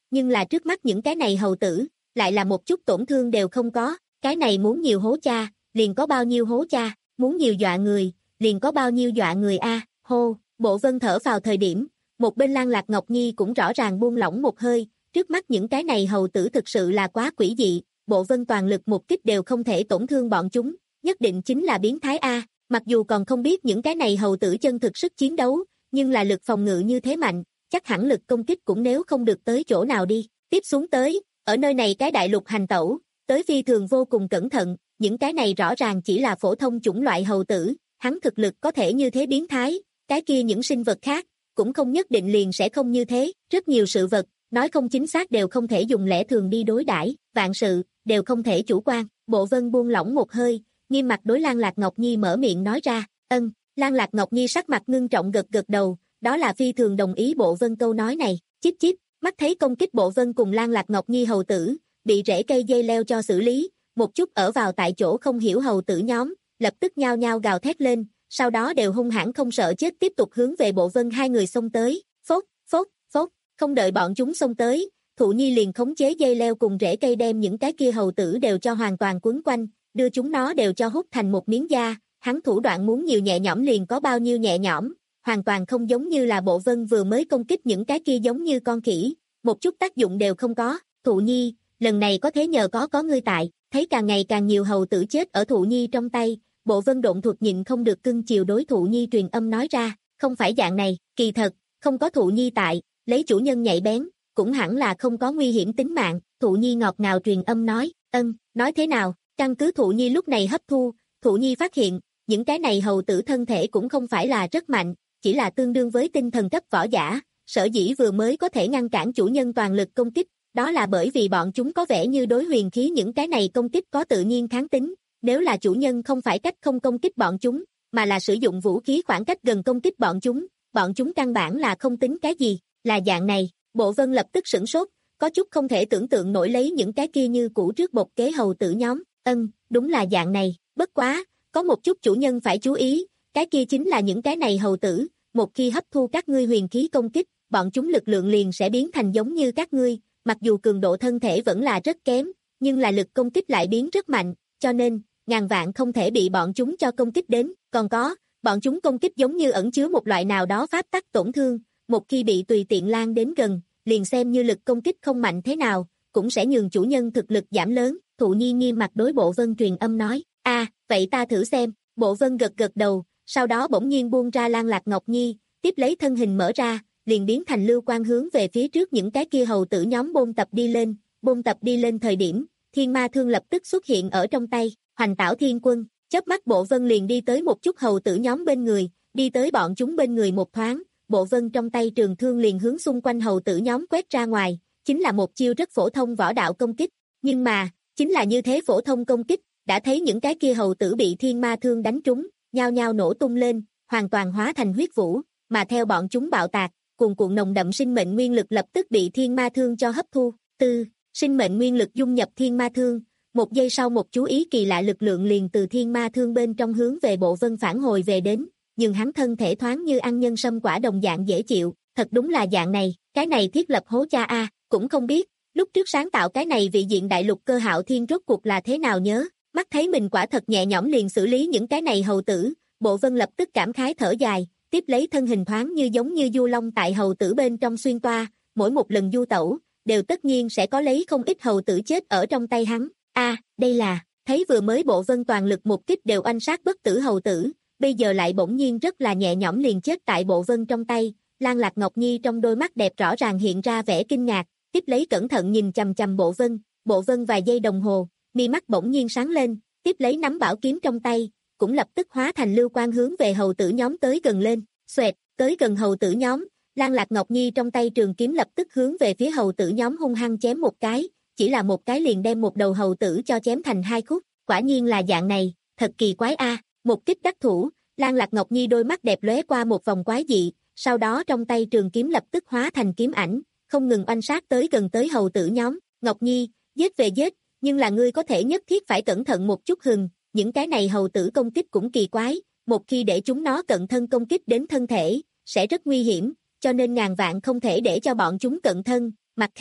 nhưng là trước mắt những cái này hầu tử, lại là một chút tổn thương đều không có, cái này muốn nhiều hố cha, liền có bao nhiêu hố cha, muốn nhiều dọa người, liền có bao nhiêu dọa người a. Hô, Bộ Vân thở vào thời điểm, một bên Lan Lạc Ngọc Nhi cũng rõ ràng buông lỏng một hơi, trước mắt những cái này hầu tử thực sự là quá quỷ dị, Bộ Vân toàn lực một kích đều không thể tổn thương bọn chúng, nhất định chính là biến thái a. Mặc dù còn không biết những cái này hầu tử chân thực sức chiến đấu, nhưng là lực phòng ngự như thế mạnh, chắc hẳn lực công kích cũng nếu không được tới chỗ nào đi. Tiếp xuống tới, ở nơi này cái đại lục hành tẩu, tới phi thường vô cùng cẩn thận, những cái này rõ ràng chỉ là phổ thông chủng loại hầu tử, hắn thực lực có thể như thế biến thái, cái kia những sinh vật khác, cũng không nhất định liền sẽ không như thế, rất nhiều sự vật, nói không chính xác đều không thể dùng lẽ thường đi đối đãi, vạn sự, đều không thể chủ quan. Bộ Vân buông lỏng một hơi, nghiêm mặt đối Lan Lạc Ngọc Nhi mở miệng nói ra, ân. Lan Lạc Ngọc Nhi sắc mặt ngưng trọng gật gật đầu, đó là phi thường đồng ý Bộ Vân câu nói này, chít chít, mắt thấy công kích Bộ Vân cùng Lan Lạc Ngọc Nhi hầu tử, bị rễ cây dây leo cho xử lý, một chút ở vào tại chỗ không hiểu hầu tử nhóm, lập tức nhao nhao gào thét lên, sau đó đều hung hãn không sợ chết tiếp tục hướng về Bộ Vân hai người xông tới, phốt, phốt, phốt, không đợi bọn chúng xông tới, Thụ Nhi liền khống chế dây leo cùng rễ cây đem những cái kia hầu tử đều cho hoàn toàn quấn quanh, đưa chúng nó đều cho hút thành một miếng da, hắn thủ đoạn muốn nhiều nhẹ nhõm liền có bao nhiêu nhẹ nhõm, hoàn toàn không giống như là Bộ Vân vừa mới công kích những cái kia giống như con khỉ, một chút tác dụng đều không có. Thụ Nhi, lần này có thế nhờ có có ngươi tại, thấy càng ngày càng nhiều hầu tử chết ở Thụ Nhi trong tay, Bộ Vân độn thuật nhịn không được cưng chiều đối Thụ Nhi truyền âm nói ra, không phải dạng này, kỳ thật, không có Thụ Nhi tại, lấy chủ nhân nhạy bén, cũng hẳn là không có nguy hiểm tính mạng. Thụ Nhi ngọt ngào truyền âm nói, ân, nói thế nào, căn cứ Thụ Nhi lúc này hấp thu, Thụ Nhi phát hiện, những cái này hầu tử thân thể cũng không phải là rất mạnh, chỉ là tương đương với tinh thần cấp võ giả, sở dĩ vừa mới có thể ngăn cản chủ nhân toàn lực công kích, đó là bởi vì bọn chúng có vẻ như đối huyền khí những cái này công kích có tự nhiên kháng tính, nếu là chủ nhân không phải cách không công kích bọn chúng, mà là sử dụng vũ khí khoảng cách gần công kích bọn chúng, bọn chúng căn bản là không tính cái gì, là dạng này. Bộ Vân lập tức sửng sốt, có chút không thể tưởng tượng nổi lấy những cái kia như cũ trước bột kế hầu tử nhóm, ân, đúng là dạng này, bất quá, có một chút chủ nhân phải chú ý, cái kia chính là những cái này hầu tử, một khi hấp thu các ngươi huyền khí công kích, bọn chúng lực lượng liền sẽ biến thành giống như các ngươi, mặc dù cường độ thân thể vẫn là rất kém, nhưng là lực công kích lại biến rất mạnh, cho nên, ngàn vạn không thể bị bọn chúng cho công kích đến, còn có, bọn chúng công kích giống như ẩn chứa một loại nào đó pháp tắc tổn thương, một khi bị tùy tiện lan đến gần, liền xem như lực công kích không mạnh thế nào, cũng sẽ nhường chủ nhân thực lực giảm lớn. Thụ Nhi nghiêm mặt đối Bộ Vân truyền âm nói, a, à, vậy ta thử xem. Bộ Vân gật gật đầu, sau đó bỗng nhiên buông ra Lan Lạc Ngọc Nhi, tiếp lấy thân hình mở ra, liền biến thành lưu quang hướng về phía trước những cái kia hầu tử nhóm bôn tập đi lên, bôn tập đi lên thời điểm, thiên ma thương lập tức xuất hiện ở trong tay, Hoành Tảo Thiên Quân, chớp mắt Bộ Vân liền đi tới một chút hầu tử nhóm bên người, đi tới bọn chúng bên người một thoáng, Bộ Vân trong tay trường thương liền hướng xung quanh hầu tử nhóm quét ra ngoài, chính là một chiêu rất phổ thông võ đạo công kích, nhưng mà, chính là như thế phổ thông công kích, đã thấy những cái kia hầu tử bị thiên ma thương đánh trúng, nhao nhao nổ tung lên, hoàn toàn hóa thành huyết vũ, mà theo bọn chúng bạo tạc, cuồn cuộn nồng đậm sinh mệnh nguyên lực lập tức bị thiên ma thương cho hấp thu. Tư, sinh mệnh nguyên lực dung nhập thiên ma thương, một giây sau một chú ý kỳ lạ lực lượng liền từ thiên ma thương bên trong hướng về Bộ Vân phản hồi về đến, nhưng hắn thân thể thoáng như ăn nhân sâm quả đồng dạng dễ chịu, thật đúng là dạng này, cái này thiết lập hố cha a, cũng không biết, lúc trước sáng tạo cái này vị diện đại lục Cơ Hạo Thiên rốt cuộc là thế nào nhớ, mắt thấy mình quả thật nhẹ nhõm liền xử lý những cái này hầu tử, Bộ Vân lập tức cảm khái thở dài, tiếp lấy thân hình thoáng như giống như du long tại hầu tử bên trong xuyên toa, mỗi một lần du tẩu, đều tất nhiên sẽ có lấy không ít hầu tử chết ở trong tay hắn. A, à, đây là, thấy vừa mới Bộ Vân toàn lực một kích đều oanh sát bất tử hầu tử, bây giờ lại bỗng nhiên rất là nhẹ nhõm liền chết tại Bộ Vân trong tay, Lan Lạc Ngọc Nhi trong đôi mắt đẹp rõ ràng hiện ra vẻ kinh ngạc, tiếp lấy cẩn thận nhìn chằm chằm Bộ Vân, Bộ Vân vài giây đồng hồ, mi mắt bỗng nhiên sáng lên, tiếp lấy nắm bảo kiếm trong tay, cũng lập tức hóa thành lưu quang hướng về hầu tử nhóm tới gần lên, xoẹt, tới gần hầu tử nhóm, Lan Lạc Ngọc Nhi trong tay trường kiếm lập tức hướng về phía hầu tử nhóm hung hăng chém một cái, chỉ là một cái liền đem một đầu hầu tử cho chém thành hai khúc, quả nhiên là dạng này, thật kỳ quái a, một kích đắc thủ, Lan Lạc Ngọc Nhi đôi mắt đẹp lóe qua một vòng quái dị, sau đó trong tay trường kiếm lập tức hóa thành kiếm ảnh, không ngừng oanh sát tới gần tới hầu tử nhóm, Ngọc Nhi, giết về giết, nhưng là ngươi có thể nhất thiết phải cẩn thận một chút hừng, những cái này hầu tử công kích cũng kỳ quái, một khi để chúng nó cận thân công kích đến thân thể, sẽ rất nguy hiểm, cho nên ngàn vạn không thể để cho bọn chúng cận thân, mặt khác,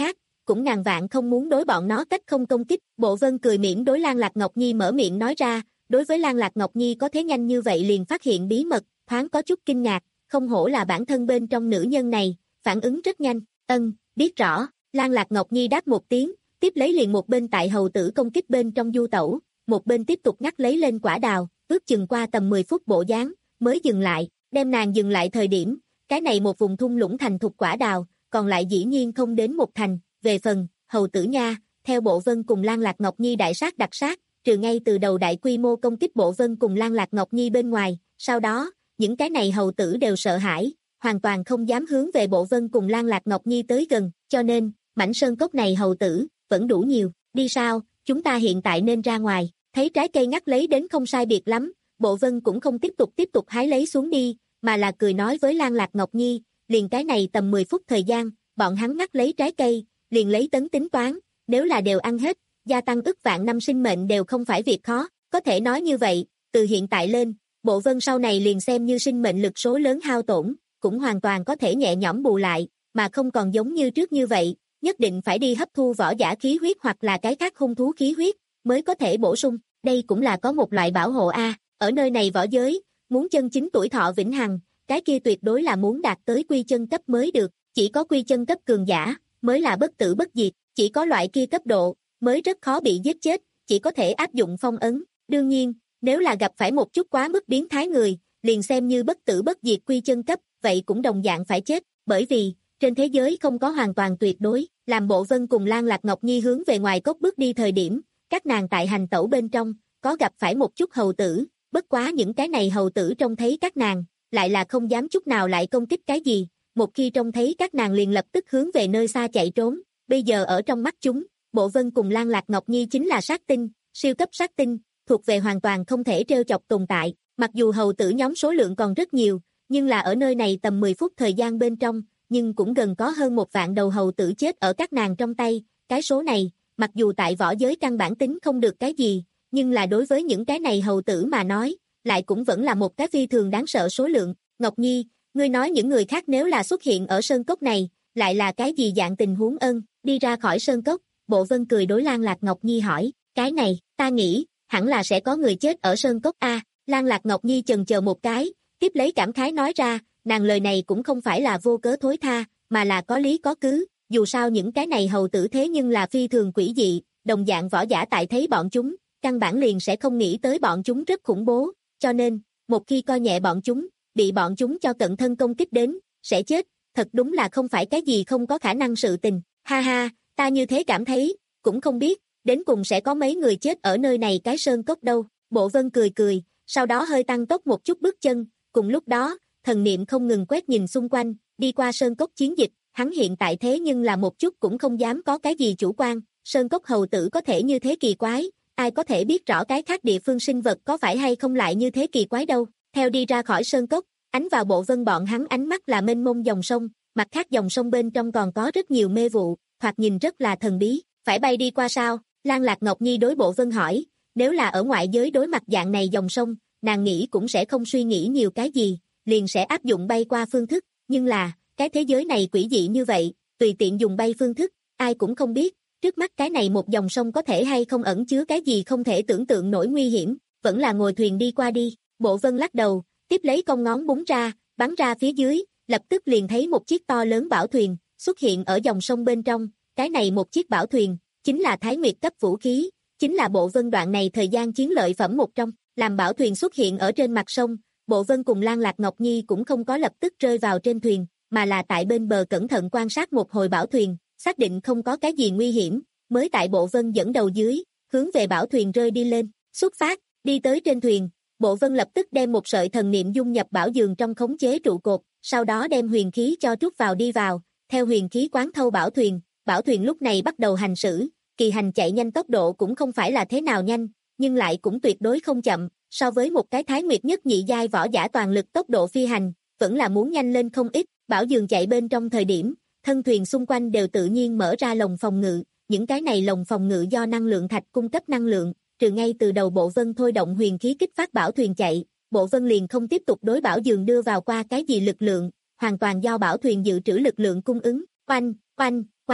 cũng ngàn vạn không muốn đối bọn nó cách không công kích. Bộ Vân cười mỉm đối Lan Lạc Ngọc Nhi mở miệng nói ra, đối với Lan Lạc Ngọc Nhi có thế nhanh như vậy liền phát hiện bí mật, thoáng có chút kinh ngạc, không hổ là bản thân bên trong nữ nhân này, phản ứng rất nhanh, ân, biết rõ, Lan Lạc Ngọc Nhi đáp một tiếng, tiếp lấy liền một bên tại hầu tử công kích bên trong du tẩu, một bên tiếp tục ngắt lấy lên quả đào, ước chừng qua tầm mười phút bộ dáng, mới dừng lại, đem nàng dừng lại thời điểm, cái này một vùng thung lũng thành thục quả đào, còn lại dĩ nhiên không đến một thành, về phần, hầu tử nha, theo Bộ Vân cùng Lan Lạc Ngọc Nhi đại sát đặc sát, trừ ngay từ đầu đại quy mô công kích Bộ Vân cùng Lan Lạc Ngọc Nhi bên ngoài, sau đó, những cái này hầu tử đều sợ hãi, hoàn toàn không dám hướng về Bộ Vân cùng Lan Lạc Ngọc Nhi tới gần, cho nên, mảnh sơn cốc này hầu tử, vẫn đủ nhiều, đi sao, chúng ta hiện tại nên ra ngoài, thấy trái cây ngắt lấy đến không sai biệt lắm, Bộ Vân cũng không tiếp tục tiếp tục hái lấy xuống đi, mà là cười nói với Lan Lạc Ngọc Nhi, liền cái này tầm mười phút thời gian, bọn hắn ngắt lấy trái cây, liền lấy tấn tính toán, nếu là đều ăn hết, gia tăng ức vạn năm sinh mệnh đều không phải việc khó, có thể nói như vậy, từ hiện tại lên, Bộ Vân sau này liền xem như sinh mệnh lực số lớn hao tổn, cũng hoàn toàn có thể nhẹ nhõm bù lại, mà không còn giống như trước như vậy, nhất định phải đi hấp thu võ giả khí huyết hoặc là cái khác hung thú khí huyết, mới có thể bổ sung, đây cũng là có một loại bảo hộ a, ở nơi này võ giới, muốn chân chính tuổi thọ vĩnh hằng, cái kia tuyệt đối là muốn đạt tới quy chân cấp mới được, chỉ có quy chân cấp cường giả, mới là bất tử bất diệt, chỉ có loại kia cấp độ, mới rất khó bị giết chết, chỉ có thể áp dụng phong ấn, đương nhiên, nếu là gặp phải một chút quá mức biến thái người, liền xem như bất tử bất diệt quy chân cấp, vậy cũng đồng dạng phải chết, bởi vì, trên thế giới không có hoàn toàn tuyệt đối, làm Bộ Vân cùng Lan Lạc Ngọc Nhi hướng về ngoài cốc bước đi thời điểm, các nàng tại hành tẩu bên trong, có gặp phải một chút hầu tử, bất quá những cái này hầu tử trông thấy các nàng, lại là không dám chút nào lại công kích cái gì, một khi trông thấy các nàng liền lập tức hướng về nơi xa chạy trốn, bây giờ ở trong mắt chúng, Bộ Vân cùng Lan Lạc Ngọc Nhi chính là sát tinh, siêu cấp sát tinh, thuộc về hoàn toàn không thể trêu chọc tồn tại, mặc dù hầu tử nhóm số lượng còn rất nhiều, nhưng là ở nơi này tầm mười phút thời gian bên trong, nhưng cũng gần có hơn một vạn đầu hầu tử chết ở các nàng trong tay, cái số này, mặc dù tại võ giới căn bản tính không được cái gì, nhưng là đối với những cái này hầu tử mà nói, lại cũng vẫn là một cái phi thường đáng sợ số lượng. Ngọc Nhi, ngươi nói những người khác nếu là xuất hiện ở sơn cốc này, lại là cái gì dạng tình huống ân, đi ra khỏi sơn cốc, Bộ Vân cười đối Lan Lạc Ngọc Nhi hỏi, cái này, ta nghĩ, hẳn là sẽ có người chết ở sơn cốc a. Lan Lạc Ngọc Nhi chần chờ một cái, tiếp lấy cảm khái nói ra, nàng lời này cũng không phải là vô cớ thối tha, mà là có lý có cứ, dù sao những cái này hầu tử thế nhưng là phi thường quỷ dị, đồng dạng võ giả tại thấy bọn chúng, căn bản liền sẽ không nghĩ tới bọn chúng rất khủng bố, cho nên, một khi coi nhẹ bọn chúng, bị bọn chúng cho cận thân công kích đến, sẽ chết, thật đúng là không phải cái gì không có khả năng sự tình, ha ha, ta như thế cảm thấy, cũng không biết, đến cùng sẽ có mấy người chết ở nơi này cái sơn cốc đâu, Bộ Vân cười cười, sau đó hơi tăng tốc một chút bước chân, cùng lúc đó, thần niệm không ngừng quét nhìn xung quanh, đi qua sơn cốc chiến dịch, hắn hiện tại thế nhưng là một chút cũng không dám có cái gì chủ quan, sơn cốc hầu tử có thể như thế kỳ quái, ai có thể biết rõ cái khác địa phương sinh vật có phải hay không lại như thế kỳ quái đâu, theo đi ra khỏi sơn cốc, ánh vào Bộ Vân bọn hắn ánh mắt là mênh mông dòng sông, mặt khác dòng sông bên trong còn có rất nhiều mê vụ, thoạt nhìn rất là thần bí, phải bay đi qua sao, Lan Lạc Ngọc Nhi đối Bộ Vân hỏi, nếu là ở ngoại giới đối mặt dạng này dòng sông, nàng nghĩ cũng sẽ không suy nghĩ nhiều cái gì, liền sẽ áp dụng bay qua phương thức, nhưng là, cái thế giới này quỷ dị như vậy, tùy tiện dùng bay phương thức, ai cũng không biết, trước mắt cái này một dòng sông có thể hay không ẩn chứa cái gì không thể tưởng tượng nổi nguy hiểm, vẫn là ngồi thuyền đi qua đi, Bộ Vân lắc đầu, tiếp lấy cong ngón búng ra, bắn ra phía dưới, lập tức liền thấy một chiếc to lớn bảo thuyền, xuất hiện ở dòng sông bên trong, cái này một chiếc bảo thuyền, chính là Thái Nguyệt cấp vũ khí, chính là Bộ Vân đoạn này thời gian chiến lợi phẩm một trong, làm bảo thuyền xuất hiện ở trên mặt sông, Bộ Vân cùng Lan Lạc Ngọc Nhi cũng không có lập tức rơi vào trên thuyền, mà là tại bên bờ cẩn thận quan sát một hồi bảo thuyền, xác định không có cái gì nguy hiểm, mới tại Bộ Vân dẫn đầu dưới, hướng về bảo thuyền rơi đi lên, xuất phát, đi tới trên thuyền, Bộ Vân lập tức đem một sợi thần niệm dung nhập bảo giường trong khống chế trụ cột, sau đó đem huyền khí cho trút vào đi vào, theo huyền khí quán thâu bảo thuyền, bảo thuyền lúc này bắt đầu hành xử, kỳ hành chạy nhanh tốc độ cũng không phải là thế nào nhanh, nhưng lại cũng tuyệt đối không chậm, so với một cái Thái Nguyệt nhất nhị giai võ giả toàn lực tốc độ phi hành, vẫn là muốn nhanh lên không ít, bảo giường chạy bên trong thời điểm, thân thuyền xung quanh đều tự nhiên mở ra lồng phòng ngự, những cái này lồng phòng ngự do năng lượng thạch cung cấp năng lượng, trừ ngay từ đầu Bộ Vân thôi động huyền khí kích phát bảo thuyền chạy, Bộ Vân liền không tiếp tục đối bảo giường đưa vào qua cái gì lực lượng, hoàn toàn do bảo thuyền dự trữ lực lượng cung ứng, oanh, oanh, oanh,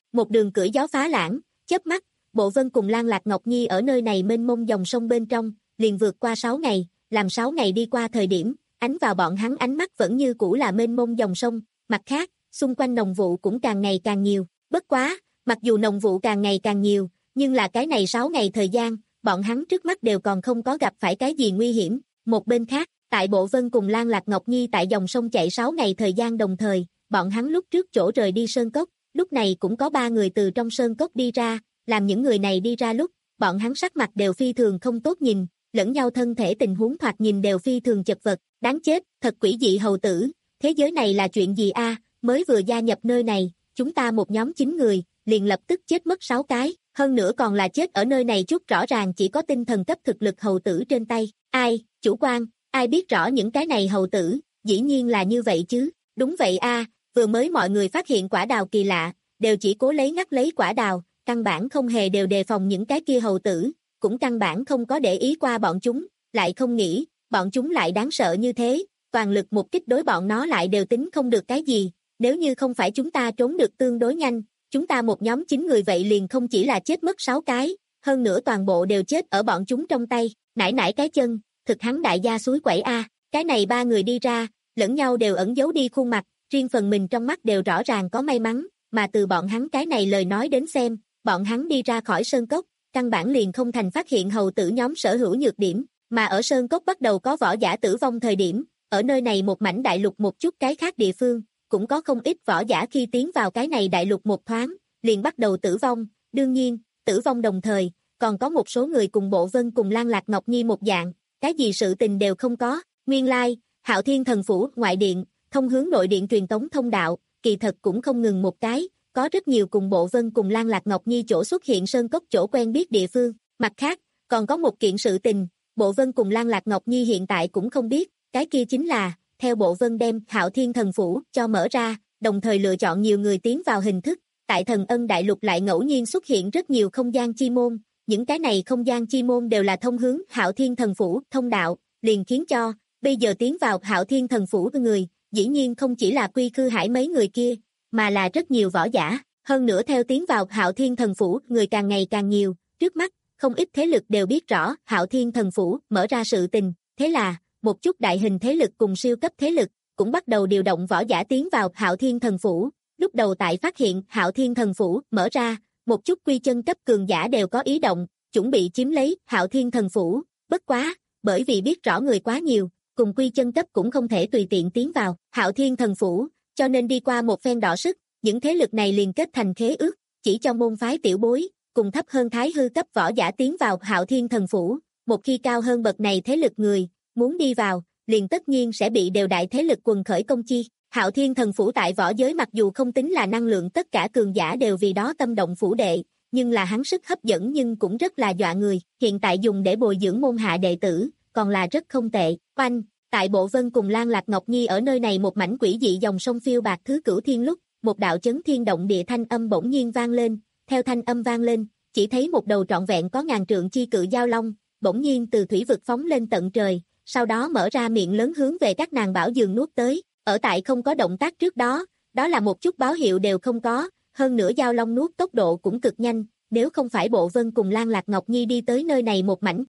Một đường cưỡi gió phá lãng, chớp mắt, Bộ Vân cùng Lan Lạc Ngọc Nhi ở nơi này mênh mông dòng sông bên trong, liền vượt qua sáu ngày, làm sáu ngày đi qua thời điểm, ánh vào bọn hắn ánh mắt vẫn như cũ là mênh mông dòng sông, mặt khác, xung quanh nồng vụ cũng càng ngày càng nhiều, bất quá, mặc dù nồng vụ càng ngày càng nhiều, nhưng là cái này sáu ngày thời gian, bọn hắn trước mắt đều còn không có gặp phải cái gì nguy hiểm, một bên khác, tại Bộ Vân cùng Lan Lạc Ngọc Nhi tại dòng sông chạy sáu ngày thời gian đồng thời, bọn hắn lúc trước chỗ rời đi sơn cốc, lúc này cũng có ba người từ trong sơn cốc đi ra, làm những người này đi ra lúc, bọn hắn sắc mặt đều phi thường không tốt nhìn, lẫn nhau thân thể tình huống thoạt nhìn đều phi thường chật vật, đáng chết, thật quỷ dị hầu tử, thế giới này là chuyện gì a? Mới vừa gia nhập nơi này, chúng ta một nhóm chín người, liền lập tức chết mất sáu cái, hơn nữa còn là chết ở nơi này chút rõ ràng chỉ có tinh thần cấp thực lực hầu tử trên tay, ai, chủ quan, ai biết rõ những cái này hầu tử, dĩ nhiên là như vậy chứ, đúng vậy a, vừa mới mọi người phát hiện quả đào kỳ lạ, đều chỉ cố lấy ngắt lấy quả đào, căn bản không hề đều đề phòng những cái kia hầu tử, cũng căn bản không có để ý qua bọn chúng, lại không nghĩ, bọn chúng lại đáng sợ như thế, toàn lực một kích đối bọn nó lại đều tính không được cái gì, nếu như không phải chúng ta trốn được tương đối nhanh, chúng ta một nhóm chín người vậy liền không chỉ là chết mất sáu cái, hơn nữa toàn bộ đều chết ở bọn chúng trong tay, nải nải cái chân, thực hắn đại gia suối quẩy a, cái này ba người đi ra, lẫn nhau đều ẩn giấu đi khuôn mặt, riêng phần mình trong mắt đều rõ ràng có may mắn, mà từ bọn hắn cái này lời nói đến xem, bọn hắn đi ra khỏi sơn cốc, căn bản liền không thành phát hiện hầu tử nhóm sở hữu nhược điểm, mà ở sơn cốc bắt đầu có võ giả tử vong thời điểm, ở nơi này một mảnh đại lục một chút cái khác địa phương, cũng có không ít võ giả khi tiến vào cái này đại lục một thoáng, liền bắt đầu tử vong, đương nhiên, tử vong đồng thời, còn có một số người cùng Bộ Vân cùng Lan Lạc Ngọc Nhi một dạng, cái gì sự tình đều không có, nguyên lai, Hạo Thiên Thần Phủ, ngoại điện, thông hướng nội điện truyền tống thông đạo, kỳ thật cũng không ngừng một cái, có rất nhiều cùng Bộ Vân cùng Lan Lạc Ngọc Nhi chỗ xuất hiện sơn cốc chỗ quen biết địa phương, mặt khác, còn có một kiện sự tình, Bộ Vân cùng Lan Lạc Ngọc Nhi hiện tại cũng không biết, cái kia chính là, theo Bộ Vân đem Hạo Thiên Thần Phủ cho mở ra, đồng thời lựa chọn nhiều người tiến vào hình thức, tại Thần Ân Đại Lục lại ngẫu nhiên xuất hiện rất nhiều không gian chi môn, những cái này không gian chi môn đều là thông hướng Hạo Thiên Thần Phủ thông đạo, liền khiến cho, bây giờ tiến vào Hạo Thiên Thần Phủ người, dĩ nhiên không chỉ là Quy Khư Hải mấy người kia, mà là rất nhiều võ giả, hơn nữa theo tiến vào Hạo Thiên Thần Phủ người càng ngày càng nhiều, trước mắt, không ít thế lực đều biết rõ Hạo Thiên Thần Phủ mở ra sự tình, thế là, một chút đại hình thế lực cùng siêu cấp thế lực, cũng bắt đầu điều động võ giả tiến vào Hạo Thiên Thần Phủ, lúc đầu tại phát hiện Hạo Thiên Thần Phủ mở ra, một chút quy chân cấp cường giả đều có ý động, chuẩn bị chiếm lấy Hạo Thiên Thần Phủ, bất quá, bởi vì biết rõ người quá nhiều, cùng quy chân cấp cũng không thể tùy tiện tiến vào Hạo Thiên Thần Phủ, cho nên đi qua một phen đọ sức, những thế lực này liền kết thành khế ước, chỉ cho môn phái tiểu bối, cùng thấp hơn thái hư cấp võ giả tiến vào Hạo Thiên Thần Phủ, một khi cao hơn bậc này thế lực người, muốn đi vào, liền tất nhiên sẽ bị đều đại thế lực quần khởi công chi. Hạo Thiên Thần Phủ tại võ giới mặc dù không tính là năng lượng tất cả cường giả đều vì đó tâm động phủ đệ, nhưng là hắn sức hấp dẫn nhưng cũng rất là dọa người, hiện tại dùng để bồi dưỡng môn hạ đệ tử, còn là rất không tệ. Oanh, tại Bộ Vân cùng Lan Lạc Ngọc Nhi ở nơi này một mảnh quỷ dị dòng sông phiêu bạc thứ cửu thiên lúc, một đạo chấn thiên động địa thanh âm bỗng nhiên vang lên, theo thanh âm vang lên, chỉ thấy một đầu trọn vẹn có ngàn trượng chi cự giao long, bỗng nhiên từ thủy vực phóng lên tận trời, sau đó mở ra miệng lớn hướng về các nàng bảo dường nuốt tới, ở tại không có động tác trước đó, đó là một chút báo hiệu đều không có, hơn nữa giao long nuốt tốc độ cũng cực nhanh, nếu không phải Bộ Vân cùng Lan Lạc Ngọc Nhi đi tới nơi này một mảnh.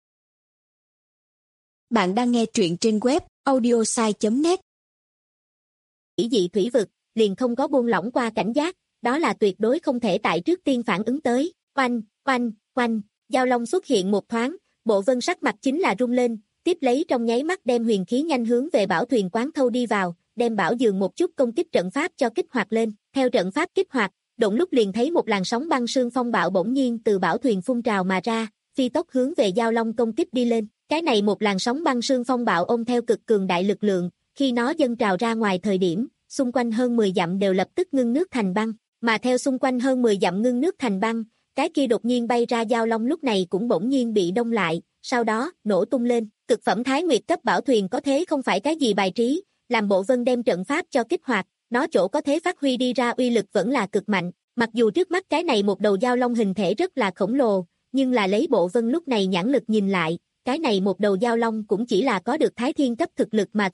Bạn đang nghe truyện trên web audiosai chấm net. Quỷ dị thủy vực, liền không có buông lỏng qua cảnh giác, đó là tuyệt đối không thể tại trước tiên phản ứng tới, oanh, oanh, oanh, giao long xuất hiện một thoáng, Bộ Vân sắc mặt chính là rung lên, tiếp lấy trong nháy mắt đem huyền khí nhanh hướng về bảo thuyền quán thâu đi vào, đem bảo dường một chút công kích trận pháp cho kích hoạt lên, theo trận pháp kích hoạt, đụng lúc liền thấy một làn sóng băng sương phong bạo bỗng nhiên từ bảo thuyền phun trào mà ra, phi tốc hướng về giao long công kích đi lên, cái này một làn sóng băng sương phong bạo ôm theo cực cường đại lực lượng, khi nó dâng trào ra ngoài thời điểm, xung quanh hơn mười dặm đều lập tức ngưng nước thành băng, mà theo xung quanh hơn mười dặm ngưng nước thành băng, cái kia đột nhiên bay ra giao long lúc này cũng bỗng nhiên bị đông lại, sau đó, nổ tung lên, cực phẩm thái nguyệt cấp bảo thuyền có thế không phải cái gì bài trí, làm Bộ Vân đem trận pháp cho kích hoạt, nó chỗ có thế phát huy đi ra uy lực vẫn là cực mạnh, mặc dù trước mắt cái này một đầu giao long hình thể rất là khổng lồ, nhưng là lấy Bộ Vân lúc này nhãn lực nhìn lại, cái này một đầu giao long cũng chỉ là có được thái thiên cấp thực lực mà thôi,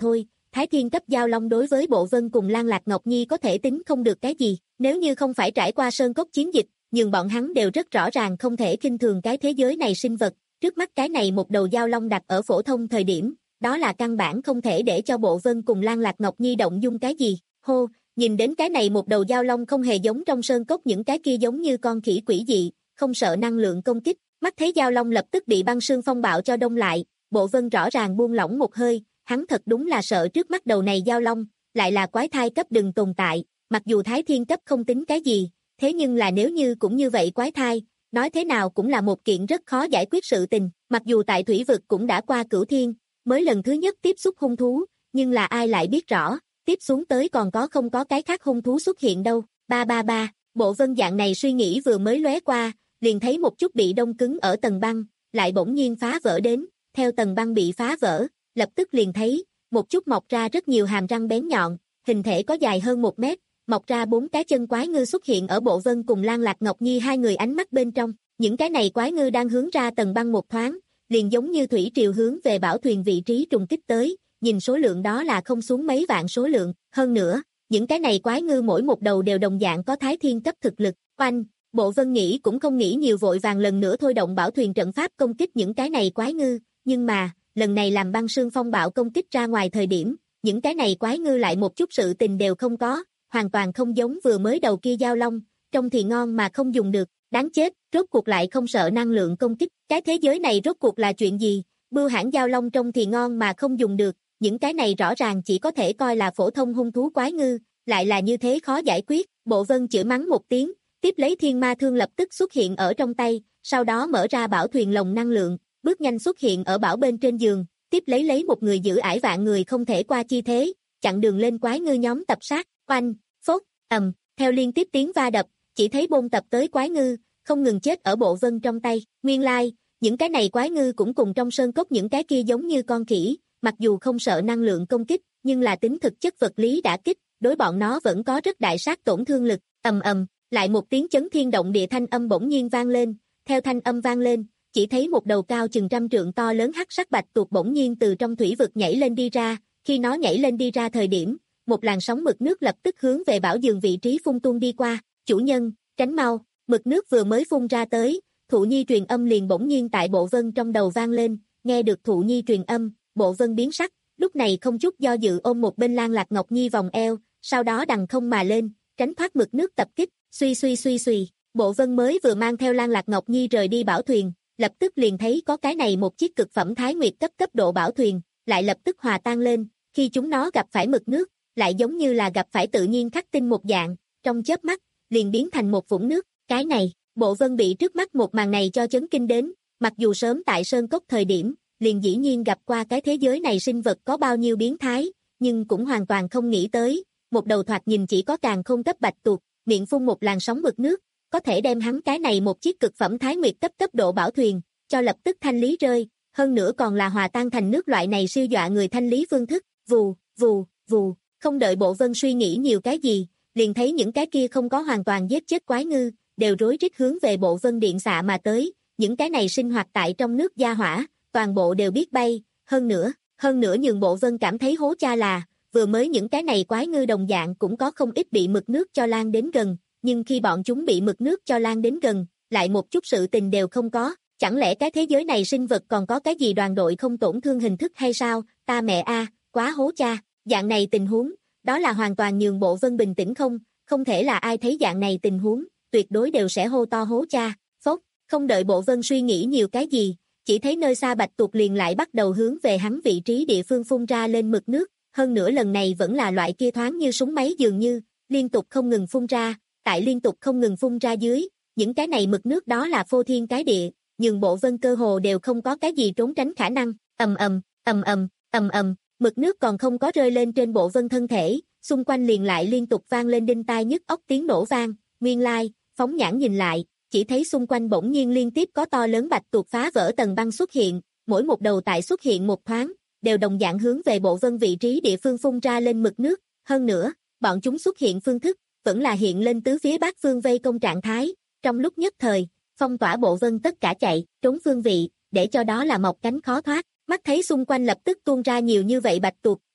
Thái Thiên cấp giao long đối với Bộ Vân cùng Lan Lạc Ngọc Nhi có thể tính không được cái gì, nếu như không phải trải qua sơn cốc chiến dịch, nhưng bọn hắn đều rất rõ ràng không thể khinh thường cái thế giới này sinh vật, trước mắt cái này một đầu giao long đặt ở phổ thông thời điểm, đó là căn bản không thể để cho Bộ Vân cùng Lan Lạc Ngọc Nhi động dung cái gì. Hô, nhìn đến cái này một đầu giao long không hề giống trong sơn cốc những cái kia giống như con khỉ quỷ dị, không sợ năng lượng công kích, mắt thấy giao long lập tức bị băng sương phong bạo cho đông lại, Bộ Vân rõ ràng buông lỏng một hơi, hắn thật đúng là sợ trước mắt đầu này giao long, lại là quái thai cấp đừng tồn tại, mặc dù Thái Thiên cấp không tính cái gì, thế nhưng là nếu như cũng như vậy quái thai, nói thế nào cũng là một kiện rất khó giải quyết sự tình, mặc dù tại thủy vực cũng đã qua cửu thiên, mới lần thứ nhất tiếp xúc hung thú, nhưng là ai lại biết rõ, tiếp xuống tới còn có không có cái khác hung thú xuất hiện đâu, ba ba ba, Bộ Vân dạng này suy nghĩ vừa mới lóe qua, liền thấy một chút bị đông cứng ở tầng băng, lại bỗng nhiên phá vỡ đến, theo tầng băng bị phá vỡ, lập tức liền thấy, một chút mọc ra rất nhiều hàm răng bén nhọn, hình thể có dài hơn một mét, mọc ra bốn cái chân quái ngư xuất hiện ở Bộ Vân cùng Lan Lạc Ngọc Nhi hai người ánh mắt bên trong, những cái này quái ngư đang hướng ra tầng băng một thoáng, liền giống như thủy triều hướng về bảo thuyền vị trí trùng kích tới, nhìn số lượng đó là không xuống mấy vạn số lượng, hơn nữa, những cái này quái ngư mỗi một đầu đều đồng dạng có Thái Thiên cấp thực lực, oanh, Bộ Vân nghĩ cũng không nghĩ nhiều vội vàng lần nữa thôi động bảo thuyền trận pháp công kích những cái này quái ngư, nhưng mà, lần này làm băng sương phong bạo công kích ra ngoài thời điểm, những cái này quái ngư lại một chút sự tình đều không có, hoàn toàn không giống vừa mới đầu kia giao long, trông thì ngon mà không dùng được, đáng chết, rốt cuộc lại không sợ năng lượng công kích, cái thế giới này rốt cuộc là chuyện gì, bưu hãn giao long trông thì ngon mà không dùng được, những cái này rõ ràng chỉ có thể coi là phổ thông hung thú quái ngư, lại là như thế khó giải quyết, Bộ Vân chửi mắng một tiếng, tiếp lấy thiên ma thương lập tức xuất hiện ở trong tay, sau đó mở ra bảo thuyền lồng năng lượng, bước nhanh xuất hiện ở bảo bên trên giường, tiếp lấy lấy một người giữ ải vạn người không thể qua chi thế, chặn đường lên quái ngư nhóm tập sát, oanh, phốt, ầm, theo liên tiếp tiếng va đập, chỉ thấy bôn tập tới quái ngư, không ngừng chết ở Bộ Vân trong tay, nguyên lai, like, những cái này quái ngư cũng cùng trong sơn cốc những cái kia giống như con khỉ, mặc dù không sợ năng lượng công kích, nhưng là tính thực chất vật lý đả kích, đối bọn nó vẫn có rất đại sát tổn thương lực, ầm ầm, lại một tiếng chấn thiên động địa thanh âm bỗng nhiên vang lên, theo thanh âm vang lên, chỉ thấy một đầu cao chừng trăm trượng to lớn hắc sắc bạch tuộc bỗng nhiên từ trong thủy vực nhảy lên đi ra, khi nó nhảy lên đi ra thời điểm, một làn sóng mực nước lập tức hướng về bảo giường vị trí phun tuôn đi qua, chủ nhân, tránh mau, mực nước vừa mới phun ra tới, Thụ Nhi truyền âm liền bỗng nhiên tại Bộ Vân trong đầu vang lên, nghe được Thụ Nhi truyền âm, Bộ Vân biến sắc, lúc này không chút do dự ôm một bên Lan Lạc Ngọc Nhi vòng eo, sau đó đằng không mà lên, tránh thoát mực nước tập kích, suy suy suy suy, Bộ Vân mới vừa mang theo Lan Lạc Ngọc Nhi rời đi bảo thuyền, lập tức liền thấy có cái này một chiếc cực phẩm Thái Nguyệt cấp cấp độ bảo thuyền, lại lập tức hòa tan lên, khi chúng nó gặp phải mực nước, lại giống như là gặp phải tự nhiên khắc tinh một dạng, trong chớp mắt, liền biến thành một vũng nước, cái này, Bộ Vân bị trước mắt một màn này cho chấn kinh đến, mặc dù sớm tại Sơn Cốc thời điểm, liền dĩ nhiên gặp qua cái thế giới này sinh vật có bao nhiêu biến thái, nhưng cũng hoàn toàn không nghĩ tới, một đầu thoạt nhìn chỉ có càng không cấp bạch tuộc, miệng phun một làn sóng mực nước, có thể đem hắn cái này một chiếc cực phẩm Thái Nguyệt cấp cấp độ bảo thuyền, cho lập tức thanh lý rơi, hơn nữa còn là hòa tan thành nước loại này siêu dọa người thanh lý phương thức, vù, vù, vù, không đợi Bộ Vân suy nghĩ nhiều cái gì, liền thấy những cái kia không có hoàn toàn giết chết quái ngư, đều rối rít hướng về Bộ Vân điện xạ mà tới, những cái này sinh hoạt tại trong nước gia hỏa, toàn bộ đều biết bay, hơn nữa, hơn nữa nhường Bộ Vân cảm thấy hố cha là, vừa mới những cái này quái ngư đồng dạng cũng có không ít bị mực nước cho lan đến gần, nhưng khi bọn chúng bị mực nước cho lan đến gần, lại một chút sự tình đều không có, chẳng lẽ cái thế giới này sinh vật còn có cái gì đoàn đội không tổn thương hình thức hay sao, ta mẹ a, quá hố cha, dạng này tình huống, đó là hoàn toàn nhường Bộ Vân bình tĩnh không, không thể là ai thấy dạng này tình huống, tuyệt đối đều sẽ hô to hố cha, phốt, không đợi Bộ Vân suy nghĩ nhiều cái gì, chỉ thấy nơi xa bạch tuộc liền lại bắt đầu hướng về hắn vị trí địa phương phun ra lên mực nước, hơn nữa lần này vẫn là loại kia thoáng như súng máy dường như, liên tục không ngừng phun ra, tại liên tục không ngừng phun ra dưới, những cái này mực nước đó là phô thiên cái địa, nhưng Bộ Vân cơ hồ đều không có cái gì trốn tránh khả năng, ầm ầm, ầm ầm, ầm ầm, mực nước còn không có rơi lên trên Bộ Vân thân thể, xung quanh liền lại liên tục vang lên đinh tai nhức óc tiếng nổ vang, nguyên lai, like, phóng nhãn nhìn lại, chỉ thấy xung quanh bỗng nhiên liên tiếp có to lớn bạch tuộc phá vỡ tầng băng xuất hiện, mỗi một đầu tại xuất hiện một thoáng, đều đồng dạng hướng về Bộ Vân vị trí địa phương phun ra lên mực nước, hơn nữa, bọn chúng xuất hiện phương thức, vẫn là hiện lên tứ phía bát phương vây công trạng thái, trong lúc nhất thời, phong tỏa Bộ Vân tất cả chạy, trốn phương vị, để cho đó là mọc cánh khó thoát, mắt thấy xung quanh lập tức tuôn ra nhiều như vậy bạch tuộc,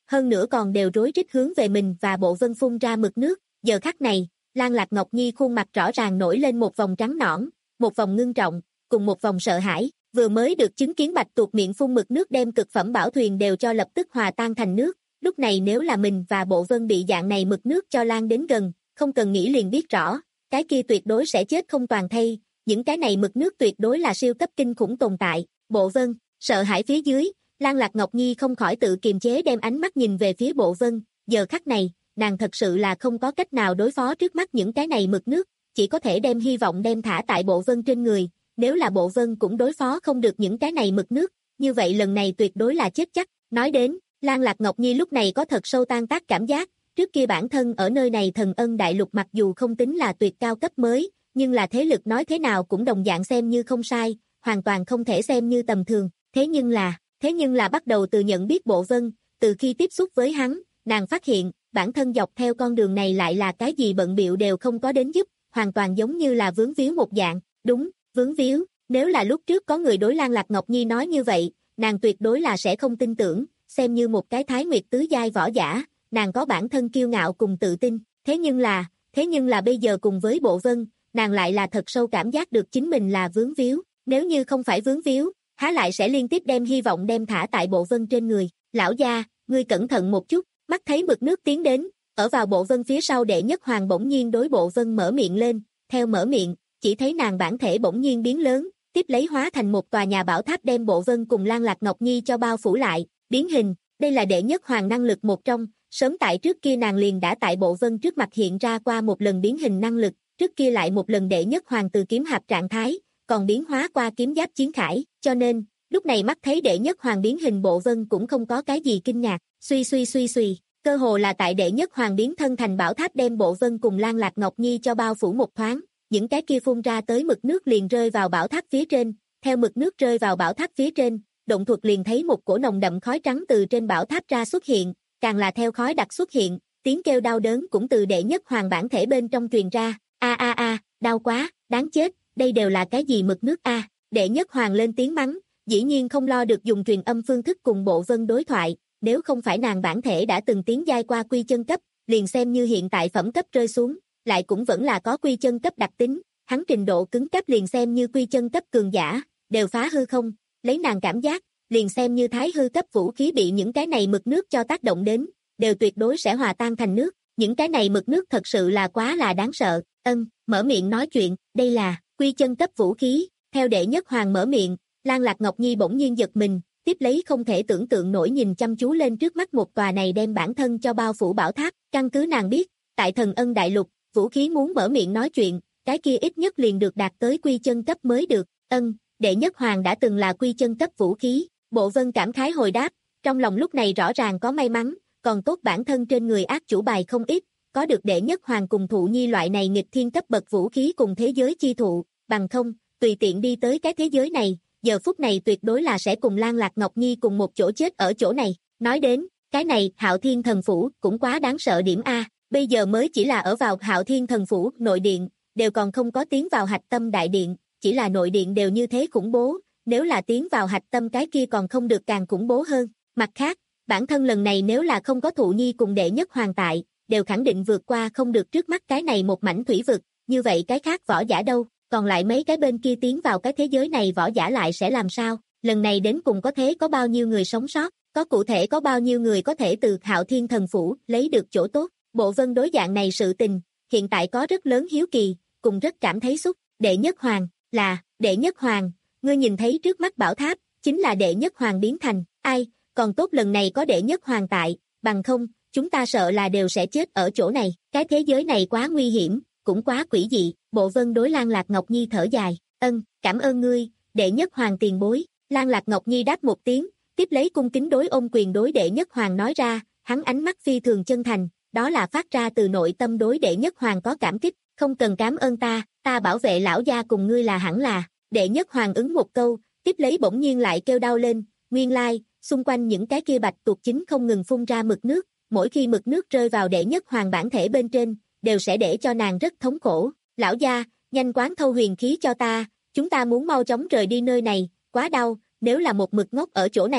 hơn nữa còn đều rối rít hướng về mình và Bộ Vân phun ra mực nước. Giờ khắc này, Lan Lạc Ngọc Nhi khuôn mặt rõ ràng nổi lên một vòng trắng nõn, một vòng ngưng trọng, cùng một vòng sợ hãi. Vừa mới được chứng kiến bạch tuộc miệng phun mực nước đem cực phẩm bảo thuyền đều cho lập tức hòa tan thành nước. Lúc này nếu là mình và Bộ Vân bị dạng này mực nước cho lan đến gần, không cần nghĩ liền biết rõ, cái kia tuyệt đối sẽ chết không toàn thây. Những cái này mực nước tuyệt đối là siêu cấp kinh khủng tồn tại. Bộ Vân, sợ hãi phía dưới, Lan Lạc Ngọc Nhi không khỏi tự kiềm chế đem ánh mắt nhìn về phía Bộ Vân. Giờ khắc này, nàng thật sự là không có cách nào đối phó trước mắt những cái này mực nước, chỉ có thể đem hy vọng đem thả tại Bộ Vân trên người. Nếu là Bộ Vân cũng đối phó không được những cái này mực nước, như vậy lần này tuyệt đối là chết chắc. Nói đến, Lan Lạc Ngọc Nhi lúc này có thật sâu tan tác cảm giác, trước kia bản thân ở nơi này Thần Ân Đại Lục mặc dù không tính là tuyệt cao cấp mới, nhưng là thế lực nói thế nào cũng đồng dạng xem như không sai, hoàn toàn không thể xem như tầm thường. Thế nhưng là, thế nhưng là bắt đầu từ nhận biết Bộ Vân, từ khi tiếp xúc với hắn, nàng phát hiện, bản thân dọc theo con đường này lại là cái gì bận bịu đều không có đến giúp, hoàn toàn giống như là vướng víu một dạng. Đúng, vướng víu, nếu là lúc trước có người đối Lan Lạc Ngọc Nhi nói như vậy, nàng tuyệt đối là sẽ không tin tưởng, xem như một cái Thái Nguyệt tứ giai võ giả, nàng có bản thân kiêu ngạo cùng tự tin. Thế nhưng là, thế nhưng là bây giờ cùng với Bộ Vân, nàng lại là thật sâu cảm giác được chính mình là vướng víu, nếu như không phải vướng víu, há lại sẽ liên tiếp đem hy vọng đem thả tại Bộ Vân trên người. Lão gia, ngươi cẩn thận một chút. Mắt thấy mực nước tiến đến, ở vào Bộ Vân phía sau Đệ Nhất Hoàng bỗng nhiên đối Bộ Vân mở miệng lên, theo mở miệng, chỉ thấy nàng bản thể bỗng nhiên biến lớn, tiếp lấy hóa thành một tòa nhà bảo tháp đem Bộ Vân cùng Lan Lạc Ngọc Nhi cho bao phủ lại, biến hình. Đây là Đệ Nhất Hoàng năng lực một trong, sớm tại trước kia nàng liền đã tại Bộ Vân trước mặt hiện ra qua một lần biến hình năng lực, trước kia lại một lần Đệ Nhất Hoàng từ kiếm hạp trạng thái, còn biến hóa qua kiếm giáp chiến khải, cho nên, lúc này mắt thấy Đệ Nhất Hoàng biến hình Bộ Vân cũng không có cái gì kinh ngạc, suy suy suy suy, cơ hồ là tại Đệ Nhất Hoàng biến thân thành bảo tháp đem Bộ Vân cùng Lan Lạc Ngọc Nhi cho bao phủ một thoáng, những cái kia phun ra tới mực nước liền rơi vào bảo tháp phía trên, theo mực nước rơi vào bảo tháp phía trên, động thuật liền thấy một cổ nồng đậm khói trắng từ trên bảo tháp ra xuất hiện, càng là theo khói đặc xuất hiện, tiếng kêu đau đớn cũng từ Đệ Nhất Hoàng bản thể bên trong truyền ra, a a a, đau quá, đáng chết, đây đều là cái gì mực nước a? À? Đệ Nhất Hoàng lên tiếng mắng, dĩ nhiên không lo được dùng truyền âm phương thức cùng Bộ Vân đối thoại, nếu không phải nàng bản thể đã từng tiến giai qua quy chân cấp, liền xem như hiện tại phẩm cấp rơi xuống, lại cũng vẫn là có quy chân cấp đặc tính, hắn trình độ cứng cấp liền xem như quy chân cấp cường giả, đều phá hư không, lấy nàng cảm giác, liền xem như thái hư cấp vũ khí bị những cái này mực nước cho tác động đến, đều tuyệt đối sẽ hòa tan thành nước, những cái này mực nước thật sự là quá là đáng sợ. Ân, mở miệng nói chuyện, đây là quy chân cấp vũ khí, theo Đệ Nhất Hoàng mở miệng, Lan Lạc Ngọc Nhi bỗng nhiên giật mình, tiếp lấy không thể tưởng tượng nổi nhìn chăm chú lên trước mắt một tòa này đem bản thân cho bao phủ bảo tháp, căn cứ nàng biết, tại Thần Ân Đại Lục, vũ khí muốn mở miệng nói chuyện, cái kia ít nhất liền được đạt tới quy chân cấp mới được. Ân, Đệ Nhất Hoàng đã từng là quy chân cấp vũ khí. Bộ Vân cảm khái hồi đáp, trong lòng lúc này rõ ràng có may mắn, còn tốt bản thân trên người ác chủ bài không ít, có được Đệ Nhất Hoàng cùng Thụ Nhi loại này nghịch thiên cấp bậc vũ khí cùng thế giới chi thụ, bằng không, tùy tiện đi tới cái thế giới này, giờ phút này tuyệt đối là sẽ cùng Lan Lạc Ngọc Nhi cùng một chỗ chết ở chỗ này. Nói đến, cái này Hạo Thiên Thần Phủ cũng quá đáng sợ điểm A, bây giờ mới chỉ là ở vào Hạo Thiên Thần Phủ nội điện, đều còn không có tiến vào hạch tâm đại điện, chỉ là nội điện đều như thế khủng bố, nếu là tiến vào hạch tâm cái kia còn không được càng khủng bố hơn. Mặt khác, bản thân lần này nếu là không có Thụ Nhi cùng Đệ Nhất Hoàng tại, đều khẳng định vượt qua không được trước mắt cái này một mảnh thủy vực, như vậy cái khác võ giả đâu, còn lại mấy cái bên kia tiến vào cái thế giới này võ giả lại sẽ làm sao, lần này đến cùng có thế có bao nhiêu người sống sót, có cụ thể có bao nhiêu người có thể từ Hạo Thiên Thần Phủ lấy được chỗ tốt. Bộ Vân đối dạng này sự tình, hiện tại có rất lớn hiếu kỳ, cùng rất cảm thấy xúc. Đệ Nhất Hoàng, là, Đệ Nhất Hoàng, ngươi nhìn thấy trước mắt bảo tháp, chính là Đệ Nhất Hoàng biến thành, ai, còn tốt lần này có Đệ Nhất Hoàng tại, bằng không, chúng ta sợ là đều sẽ chết ở chỗ này, cái thế giới này quá nguy hiểm, cũng quá quỷ dị. Bộ Vân đối Lan Lạc Ngọc Nhi thở dài, ân, cảm ơn ngươi, Đệ Nhất Hoàng tiền bối. Lan Lạc Ngọc Nhi đáp một tiếng, tiếp lấy cung kính đối ôm quyền đối Đệ Nhất Hoàng nói ra, hắn ánh mắt phi thường chân thành, đó là phát ra từ nội tâm đối Đệ Nhất Hoàng có cảm kích, không cần cảm ơn ta, ta bảo vệ lão gia cùng ngươi là hẳn là. Đệ Nhất Hoàng ứng một câu, tiếp lấy bỗng nhiên lại kêu đau lên, nguyên lai, like, xung quanh những cái kia bạch tuộc chính không ngừng phun ra mực nước, mỗi khi mực nước rơi vào Đệ Nhất Hoàng bản thể bên trên, đều sẽ để cho nàng rất thống khổ. Lão gia, nhanh quán thâu huyền khí cho ta, chúng ta muốn mau chóng rời đi nơi này, quá đau, nếu là một mực ngốc ở chỗ này,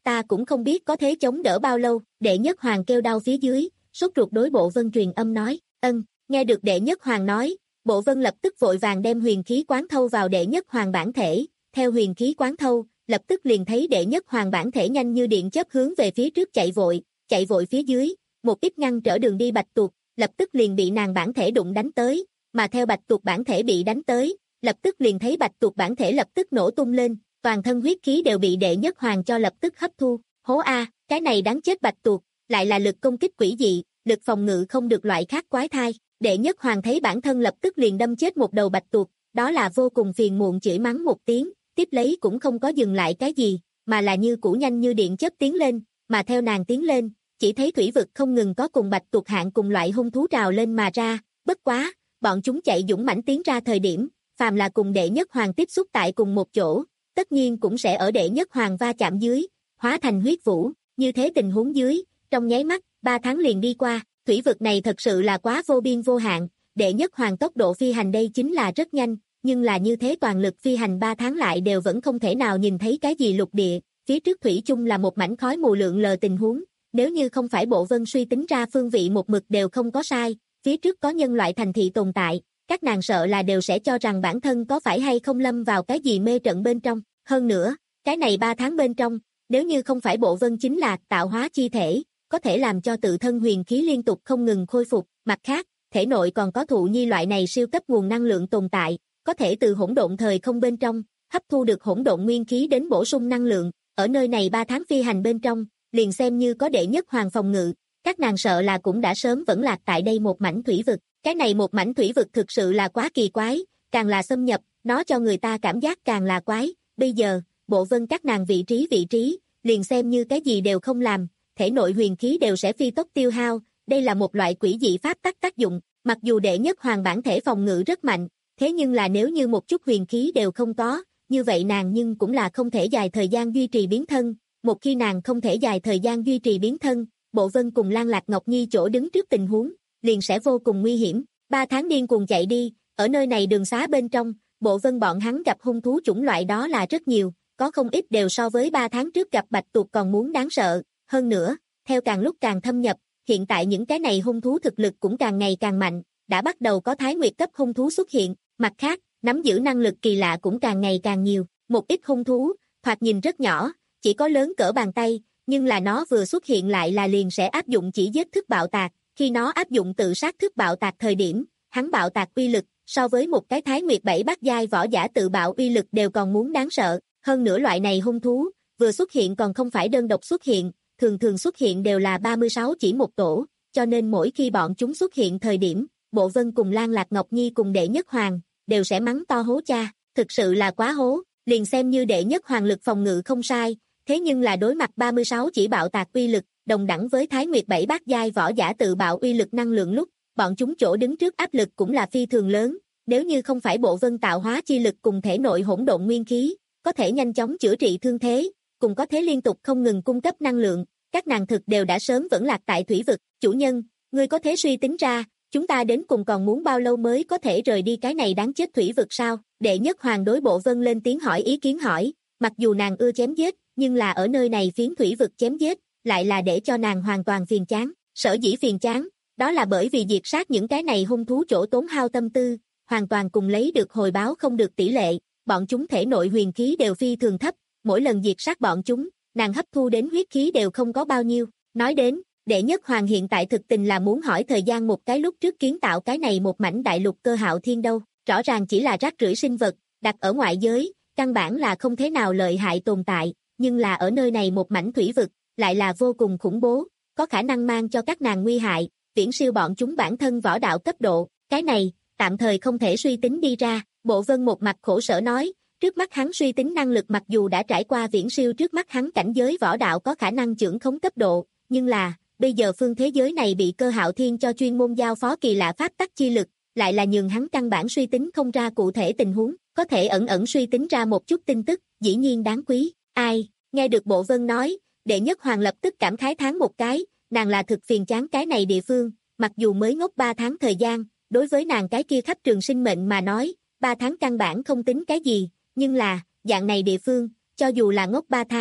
ta cũng không biết có thế chống đỡ bao lâu, đệ nhất hoàng kêu đau phía dưới, sốt ruột đối Bộ Vân truyền âm nói, ân, nghe được đệ nhất hoàng nói, Bộ Vân lập tức vội vàng đem huyền khí quán thâu vào đệ nhất hoàng bản thể, theo huyền khí quán thâu, lập tức liền thấy đệ nhất hoàng bản thể nhanh như điện chớp hướng về phía trước chạy vội, chạy vội phía dưới, một ít ngăn trở đường đi Bạch Tuộc, lập tức liền bị nàng bản thể đụng đánh tới, mà theo Bạch Tuộc bản thể bị đánh tới, lập tức liền thấy Bạch Tuộc bản thể lập tức nổ tung lên, toàn thân huyết khí đều bị đệ nhất hoàng cho lập tức hấp thu, hố a, cái này đáng chết Bạch Tuộc, lại là lực công kích quỷ dị, lực phòng ngự không được loại khác quái thai, đệ nhất hoàng thấy bản thân lập tức liền đâm chết một đầu Bạch Tuộc, đó là vô cùng phiền muộn chửi mắng một tiếng, tiếp lấy cũng không có dừng lại cái gì, mà là như cũ nhanh như điện chớp tiến lên, mà theo nàng tiến lên, chỉ thấy thủy vực không ngừng có cùng Bạch Tuộc hạng cùng loại hung thú trào lên mà ra, bất quá, bọn chúng chạy dũng mãnh tiến ra thời điểm, phàm là cùng đệ nhất hoàng tiếp xúc tại cùng một chỗ, tất nhiên cũng sẽ ở đệ nhất hoàng va chạm dưới, hóa thành huyết vũ, như thế tình huống dưới, trong nháy mắt, ba tháng liền đi qua, thủy vực này thật sự là quá vô biên vô hạn, đệ nhất hoàng tốc độ phi hành đây chính là rất nhanh, nhưng là như thế toàn lực phi hành ba tháng lại đều vẫn không thể nào nhìn thấy cái gì lục địa, phía trước thủy chung là một mảnh khói mù lượn lờ tình huống, nếu như không phải Bộ Vân suy tính ra phương vị một mực đều không có sai, phía trước có nhân loại thành thị tồn tại, các nàng sợ là đều sẽ cho rằng bản thân có phải hay không lâm vào cái gì mê trận bên trong, hơn nữa, cái này ba tháng bên trong, nếu như không phải Bộ Vân chính là tạo hóa chi thể, có thể làm cho tự thân huyền khí liên tục không ngừng khôi phục, mặt khác, thể nội còn có thụ nhi loại này siêu cấp nguồn năng lượng tồn tại, có thể từ hỗn độn thời không bên trong, hấp thu được hỗn độn nguyên khí đến bổ sung năng lượng, ở nơi này ba tháng phi hành bên trong, liền xem như có đệ nhất hoàng phòng ngự, các nàng sợ là cũng đã sớm vẫn lạc tại đây một mảnh thủy vực, cái này một mảnh thủy vực thực sự là quá kỳ quái, càng là xâm nhập, nó cho người ta cảm giác càng là quái, bây giờ, Bộ Vân các nàng vị trí vị trí, liền xem như cái gì đều không làm, thể nội huyền khí đều sẽ phi tốc tiêu hao, đây là một loại quỷ dị pháp tắc tác dụng, mặc dù đệ nhất hoàng bản thể phòng ngự rất mạnh, thế nhưng là nếu như một chút huyền khí đều không có, như vậy nàng nhưng cũng là không thể dài thời gian duy trì biến thân, một khi nàng không thể dài thời gian duy trì biến thân, Bộ Vân cùng Lan Lạc Ngọc Nhi chỗ đứng trước tình huống, liền sẽ vô cùng nguy hiểm, ba tháng điên cuồng chạy đi, ở nơi này đường xá bên trong, Bộ Vân bọn hắn gặp hung thú chủng loại đó là rất nhiều, có không ít đều so với ba tháng trước gặp Bạch Tuộc còn muốn đáng sợ, hơn nữa, theo càng lúc càng thâm nhập, hiện tại những cái này hung thú thực lực cũng càng ngày càng mạnh, đã bắt đầu có Thái Nguyệt cấp hung thú xuất hiện, mặt khác, nắm giữ năng lực kỳ lạ cũng càng ngày càng nhiều, một ít hung thú, thoạt nhìn rất nhỏ, chỉ có lớn cỡ bàn tay, nhưng là nó vừa xuất hiện lại là liền sẽ áp dụng chỉ giết thức bạo tạc, khi nó áp dụng tự sát thức bạo tạc thời điểm, hắn bạo tạc uy lực, so với một cái Thái Nguyệt bảy bát giai võ giả tự bạo uy lực đều còn muốn đáng sợ, hơn nữa loại này hung thú, vừa xuất hiện còn không phải đơn độc xuất hiện, thường thường xuất hiện đều là ba mươi sáu chỉ một tổ, cho nên mỗi khi bọn chúng xuất hiện thời điểm, Bộ Vân cùng Lan Lạc Ngọc Nhi cùng đệ nhất hoàng, đều sẽ mắng to hố cha, thực sự là quá hố, liền xem như đệ nhất hoàng lực phòng ngự không sai, thế nhưng là đối mặt ba mươi sáu chỉ bạo tạc uy lực, đồng đẳng với Thái Nguyệt bảy bát giai võ giả tự bạo uy lực năng lượng lúc, bọn chúng chỗ đứng trước áp lực cũng là phi thường lớn, nếu như không phải Bộ Vân tạo hóa chi lực cùng thể nội hỗn độn nguyên khí, có thể nhanh chóng chữa trị thương thế, cùng có thể liên tục không ngừng cung cấp năng lượng, các nàng thực đều đã sớm vẫn lạc tại thủy vực, chủ nhân, ngươi có thể suy tính ra, chúng ta đến cùng còn muốn bao lâu mới có thể rời đi cái này đáng chết thủy vực sao? Đệ nhất hoàng đối Bộ Vân lên tiếng hỏi ý kiến hỏi, mặc dù nàng ưa chém giết, nhưng là ở nơi này phiến thủy vực chém giết, lại là để cho nàng hoàn toàn phiền chán, sở dĩ phiền chán, đó là bởi vì diệt sát những cái này hung thú chỗ tốn hao tâm tư, hoàn toàn cùng lấy được hồi báo không được tỷ lệ, bọn chúng thể nội huyền khí đều phi thường thấp, mỗi lần diệt sát bọn chúng, nàng hấp thu đến huyết khí đều không có bao nhiêu, nói đến, đệ nhất hoàng hiện tại thực tình là muốn hỏi thời gian một cái lúc trước kiến tạo cái này một mảnh đại lục cơ hạo thiên đâu, rõ ràng chỉ là rác rưởi sinh vật, đặt ở ngoại giới, căn bản là không thế nào lợi hại tồn tại, nhưng là ở nơi này một mảnh thủy vực, lại là vô cùng khủng bố, có khả năng mang cho các nàng nguy hại, viễn siêu bọn chúng bản thân võ đạo cấp độ, cái này, tạm thời không thể suy tính đi ra, Bộ Vân một mặt khổ sở nói, trước mắt hắn suy tính năng lực mặc dù đã trải qua viễn siêu trước mắt hắn cảnh giới võ đạo có khả năng chưởng khống cấp độ, nhưng là, bây giờ phương thế giới này bị cơ hạo thiên cho chuyên môn giao phó kỳ lạ pháp tắc chi lực, lại là nhường hắn căn bản suy tính không ra cụ thể tình huống, có thể ẩn ẩn suy tính ra một chút tin tức, dĩ nhiên đáng quý, ai, nghe được Bộ Vân nói, đệ nhất hoàng lập tức cảm khái thán một cái, nàng là thực phiền chán cái này địa phương, mặc dù mới ngốc ba tháng thời gian, đối với nàng cái kia khắp trường sinh mệnh mà nói, ba tháng căn bản không tính cái gì, nhưng là, dạng này địa phương, cho dù là ngốc ba tháng,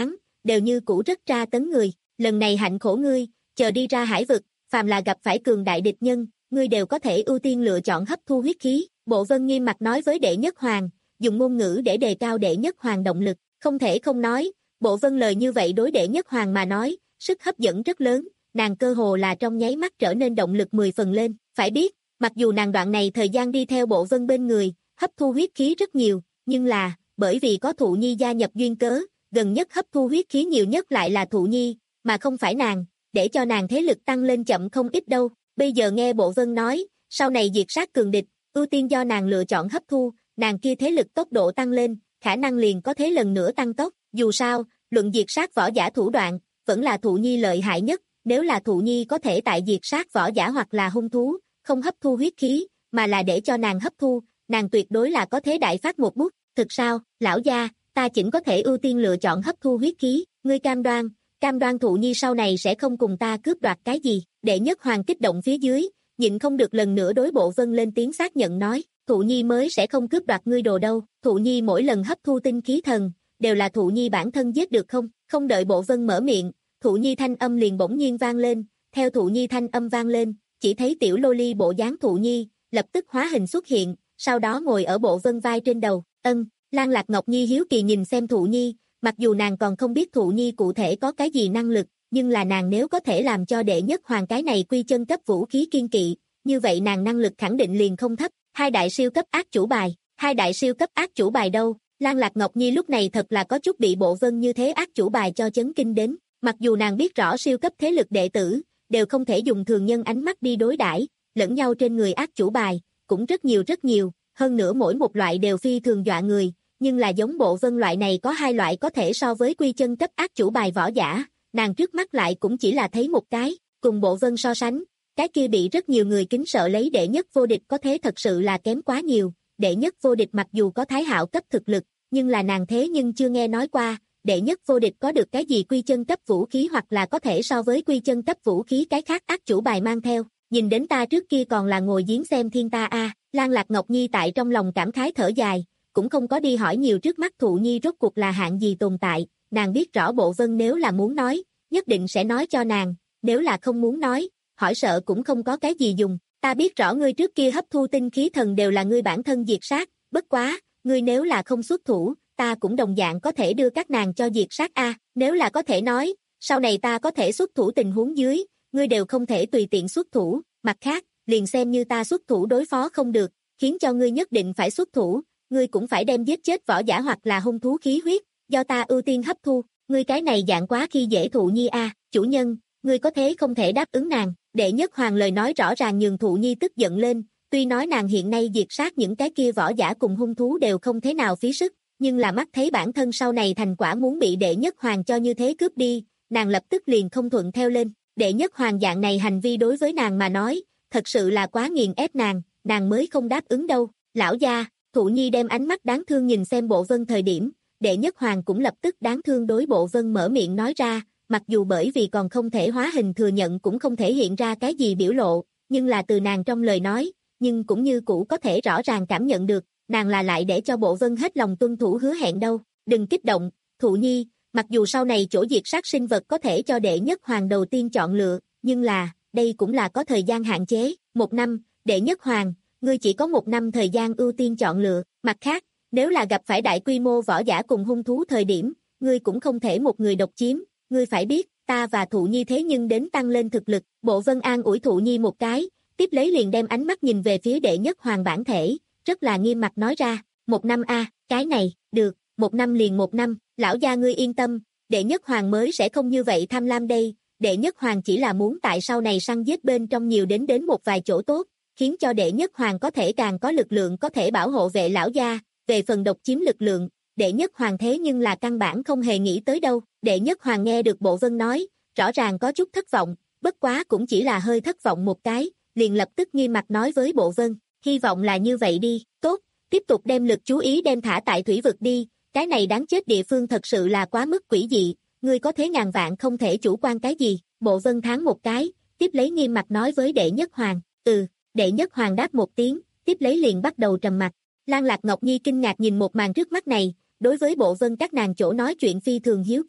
đều như cũ rất tra tấn người, lần này hạnh khổ ngươi, chờ đi ra hải vực, phàm là gặp phải cường đại địch nhân, ngươi đều có thể ưu tiên lựa chọn hấp thu huyết khí, Bộ Vân nghiêm mặt nói với Đệ Nhất Hoàng, dùng ngôn ngữ để đề cao Đệ Nhất Hoàng động lực, không thể không nói, Bộ Vân lời như vậy đối Đệ Nhất Hoàng mà nói, sức hấp dẫn rất lớn, nàng cơ hồ là trong nháy mắt trở nên động lực mười phần lên, phải biết, mặc dù nàng đoạn này thời gian đi theo Bộ Vân bên người, hấp thu huyết khí rất nhiều, nhưng là, bởi vì có Thụ Nhi gia nhập duyên cớ, gần nhất hấp thu huyết khí nhiều nhất lại là Thụ Nhi, mà không phải nàng, để cho nàng thế lực tăng lên chậm không ít đâu, bây giờ nghe Bộ Vân nói, sau này diệt sát cường địch, ưu tiên do nàng lựa chọn hấp thu, nàng kia thế lực tốc độ tăng lên, khả năng liền có thế lần nữa tăng tốc, dù sao, luận diệt sát võ giả thủ đoạn, vẫn là Thụ Nhi lợi hại nhất, nếu là Thụ Nhi có thể tại diệt sát võ giả hoặc là hung thú, không hấp thu huyết khí, mà là để cho nàng hấp thu, nàng tuyệt đối là có thế đại phát một bút, thực sao, lão gia, ta chỉnh có thể ưu tiên lựa chọn hấp thu huyết khí, ngươi cam đoan, cam đoan Thụ Nhi sau này sẽ không cùng ta cướp đoạt cái gì, Đệ Nhất Hoàng kích động phía dưới, nhịn không được lần nữa đối Bộ Vân lên tiếng xác nhận nói, Thụ Nhi mới sẽ không cướp đoạt ngươi đồ đâu, Thụ Nhi mỗi lần hấp thu tinh khí thần, đều là Thụ Nhi bản thân giết được không, không đợi Bộ Vân mở miệng, Thụ Nhi thanh âm liền bỗng nhiên vang lên, theo Thụ Nhi thanh âm vang lên, chỉ thấy tiểu lô ly bộ dáng Thụ Nhi, lập tức hóa hình xuất hiện, sau đó ngồi ở Bộ Vân vai trên đầu, ân, Lan Lạc Ngọc Nhi hiếu kỳ nhìn xem Thụ Nhi, mặc dù nàng còn không biết Thụ Nhi cụ thể có cái gì năng lực, nhưng là nàng nếu có thể làm cho Đệ Nhất Hoàng cái này quy chân cấp vũ khí kiên kỵ, như vậy nàng năng lực khẳng định liền không thấp, hai đại siêu cấp ác chủ bài, hai đại siêu cấp ác chủ bài đâu, Lan Lạc Ngọc Nhi lúc này thật là có chút bị Bộ Vân như thế ác chủ bài cho chấn kinh đến, mặc dù nàng biết rõ siêu cấp thế lực đệ tử, đều không thể dùng thường nhân ánh mắt đi đối đãi, lẫn nhau trên người ác chủ bài, cũng rất nhiều rất nhiều, hơn nữa mỗi một loại đều phi thường dọa người, nhưng là giống Bộ Vân loại này có hai loại có thể so với quy chân cấp ác chủ bài võ giả, nàng trước mắt lại cũng chỉ là thấy một cái, cùng Bộ Vân so sánh, cái kia bị rất nhiều người kính sợ lấy đệ nhất vô địch có thế thật sự là kém quá nhiều, đệ nhất vô địch mặc dù có thái hạo cấp thực lực, nhưng là nàng thế nhưng chưa nghe nói qua, đệ nhất vô địch có được cái gì quy chân cấp vũ khí hoặc là có thể so với quy chân cấp vũ khí cái khác ác chủ bài mang theo, nhìn đến ta trước kia còn là ngồi giếng xem thiên ta a, Lan Lạc Ngọc Nhi tại trong lòng cảm khái thở dài, cũng không có đi hỏi nhiều trước mắt Thụ Nhi rốt cuộc là hạng gì tồn tại, nàng biết rõ Bộ Vân nếu là muốn nói, nhất định sẽ nói cho nàng, nếu là không muốn nói, hỏi sợ cũng không có cái gì dùng, ta biết rõ ngươi trước kia hấp thu tinh khí thần đều là ngươi bản thân diệt sát, bất quá, ngươi nếu là không xuất thủ, ta cũng đồng dạng có thể đưa các nàng cho diệt sát a, nếu là có thể nói, sau này ta có thể xuất thủ tình huống dưới, ngươi đều không thể tùy tiện xuất thủ, mặt khác, liền xem như ta xuất thủ đối phó không được, khiến cho ngươi nhất định phải xuất thủ, ngươi cũng phải đem giết chết võ giả hoặc là hung thú khí huyết, do ta ưu tiên hấp thu, ngươi cái này dạng quá khi dễ Thụ Nhi a, chủ nhân, ngươi có thế không thể đáp ứng nàng, Đệ Nhất Hoàng lời nói rõ ràng nhường Thụ Nhi tức giận lên, tuy nói nàng hiện nay diệt sát những cái kia võ giả cùng hung thú đều không thế nào phí sức, nhưng là mắt thấy bản thân sau này thành quả muốn bị Đệ Nhất Hoàng cho như thế cướp đi, nàng lập tức liền không thuận theo lên, Đệ Nhất Hoàng dạng này hành vi đối với nàng mà nói, thật sự là quá nghiền ép nàng, nàng mới không đáp ứng đâu, lão gia, Thụ Nhi đem ánh mắt đáng thương nhìn xem Bộ Vân thời điểm, Đệ Nhất Hoàng cũng lập tức đáng thương đối Bộ Vân mở miệng nói ra, mặc dù bởi vì còn không thể hóa hình thừa nhận cũng không thể hiện ra cái gì biểu lộ, nhưng là từ nàng trong lời nói, nhưng cũng như cũ có thể rõ ràng cảm nhận được, nàng là lại để cho Bộ Vân hết lòng tuân thủ hứa hẹn đâu, đừng kích động, Thụ Nhi, mặc dù sau này chỗ diệt sát sinh vật có thể cho Đệ Nhất Hoàng đầu tiên chọn lựa, nhưng là, đây cũng là có thời gian hạn chế, một năm, Đệ Nhất Hoàng, ngươi chỉ có một năm thời gian ưu tiên chọn lựa, mặt khác, nếu là gặp phải đại quy mô võ giả cùng hung thú thời điểm, ngươi cũng không thể một người độc chiếm, ngươi phải biết, ta và Thụ Nhi thế nhưng đến tăng lên thực lực, Bộ Vân an ủi Thụ Nhi một cái, tiếp lấy liền đem ánh mắt nhìn về phía Đệ Nhất Hoàng bản thể, rất là nghiêm mặt nói ra, một năm a, cái này, được, một năm liền một năm, lão gia ngươi yên tâm, Đệ Nhất Hoàng mới sẽ không như vậy tham lam đây, Đệ Nhất Hoàng chỉ là muốn tại sau này săn giết bên trong nhiều đến đến một vài chỗ tốt, khiến cho Đệ Nhất Hoàng có thể càng có lực lượng có thể bảo hộ vệ lão gia, về phần độc chiếm lực lượng, Đệ Nhất Hoàng thế nhưng là căn bản không hề nghĩ tới đâu, Đệ Nhất Hoàng nghe được Bộ Vân nói, rõ ràng có chút thất vọng, bất quá cũng chỉ là hơi thất vọng một cái, liền lập tức nghiêm mặt nói với Bộ Vân, hy vọng là như vậy đi, tốt, tiếp tục đem lực chú ý đem thả tại thủy vực đi, cái này đáng chết địa phương thật sự là quá mức quỷ dị, ngươi có thế ngàn vạn không thể chủ quan cái gì, Bộ Vân tháng một cái, tiếp lấy nghiêm mặt nói với Đệ Nhất Hoàng, ừ, Đệ Nhất Hoàng đáp một tiếng, tiếp lấy liền bắt đầu trầm mặt, Lan Lạc Ngọc Nhi kinh ngạc nhìn một màn trước mắt này, đối với Bộ Vân các nàng chỗ nói chuyện phi thường hiếu kỳ,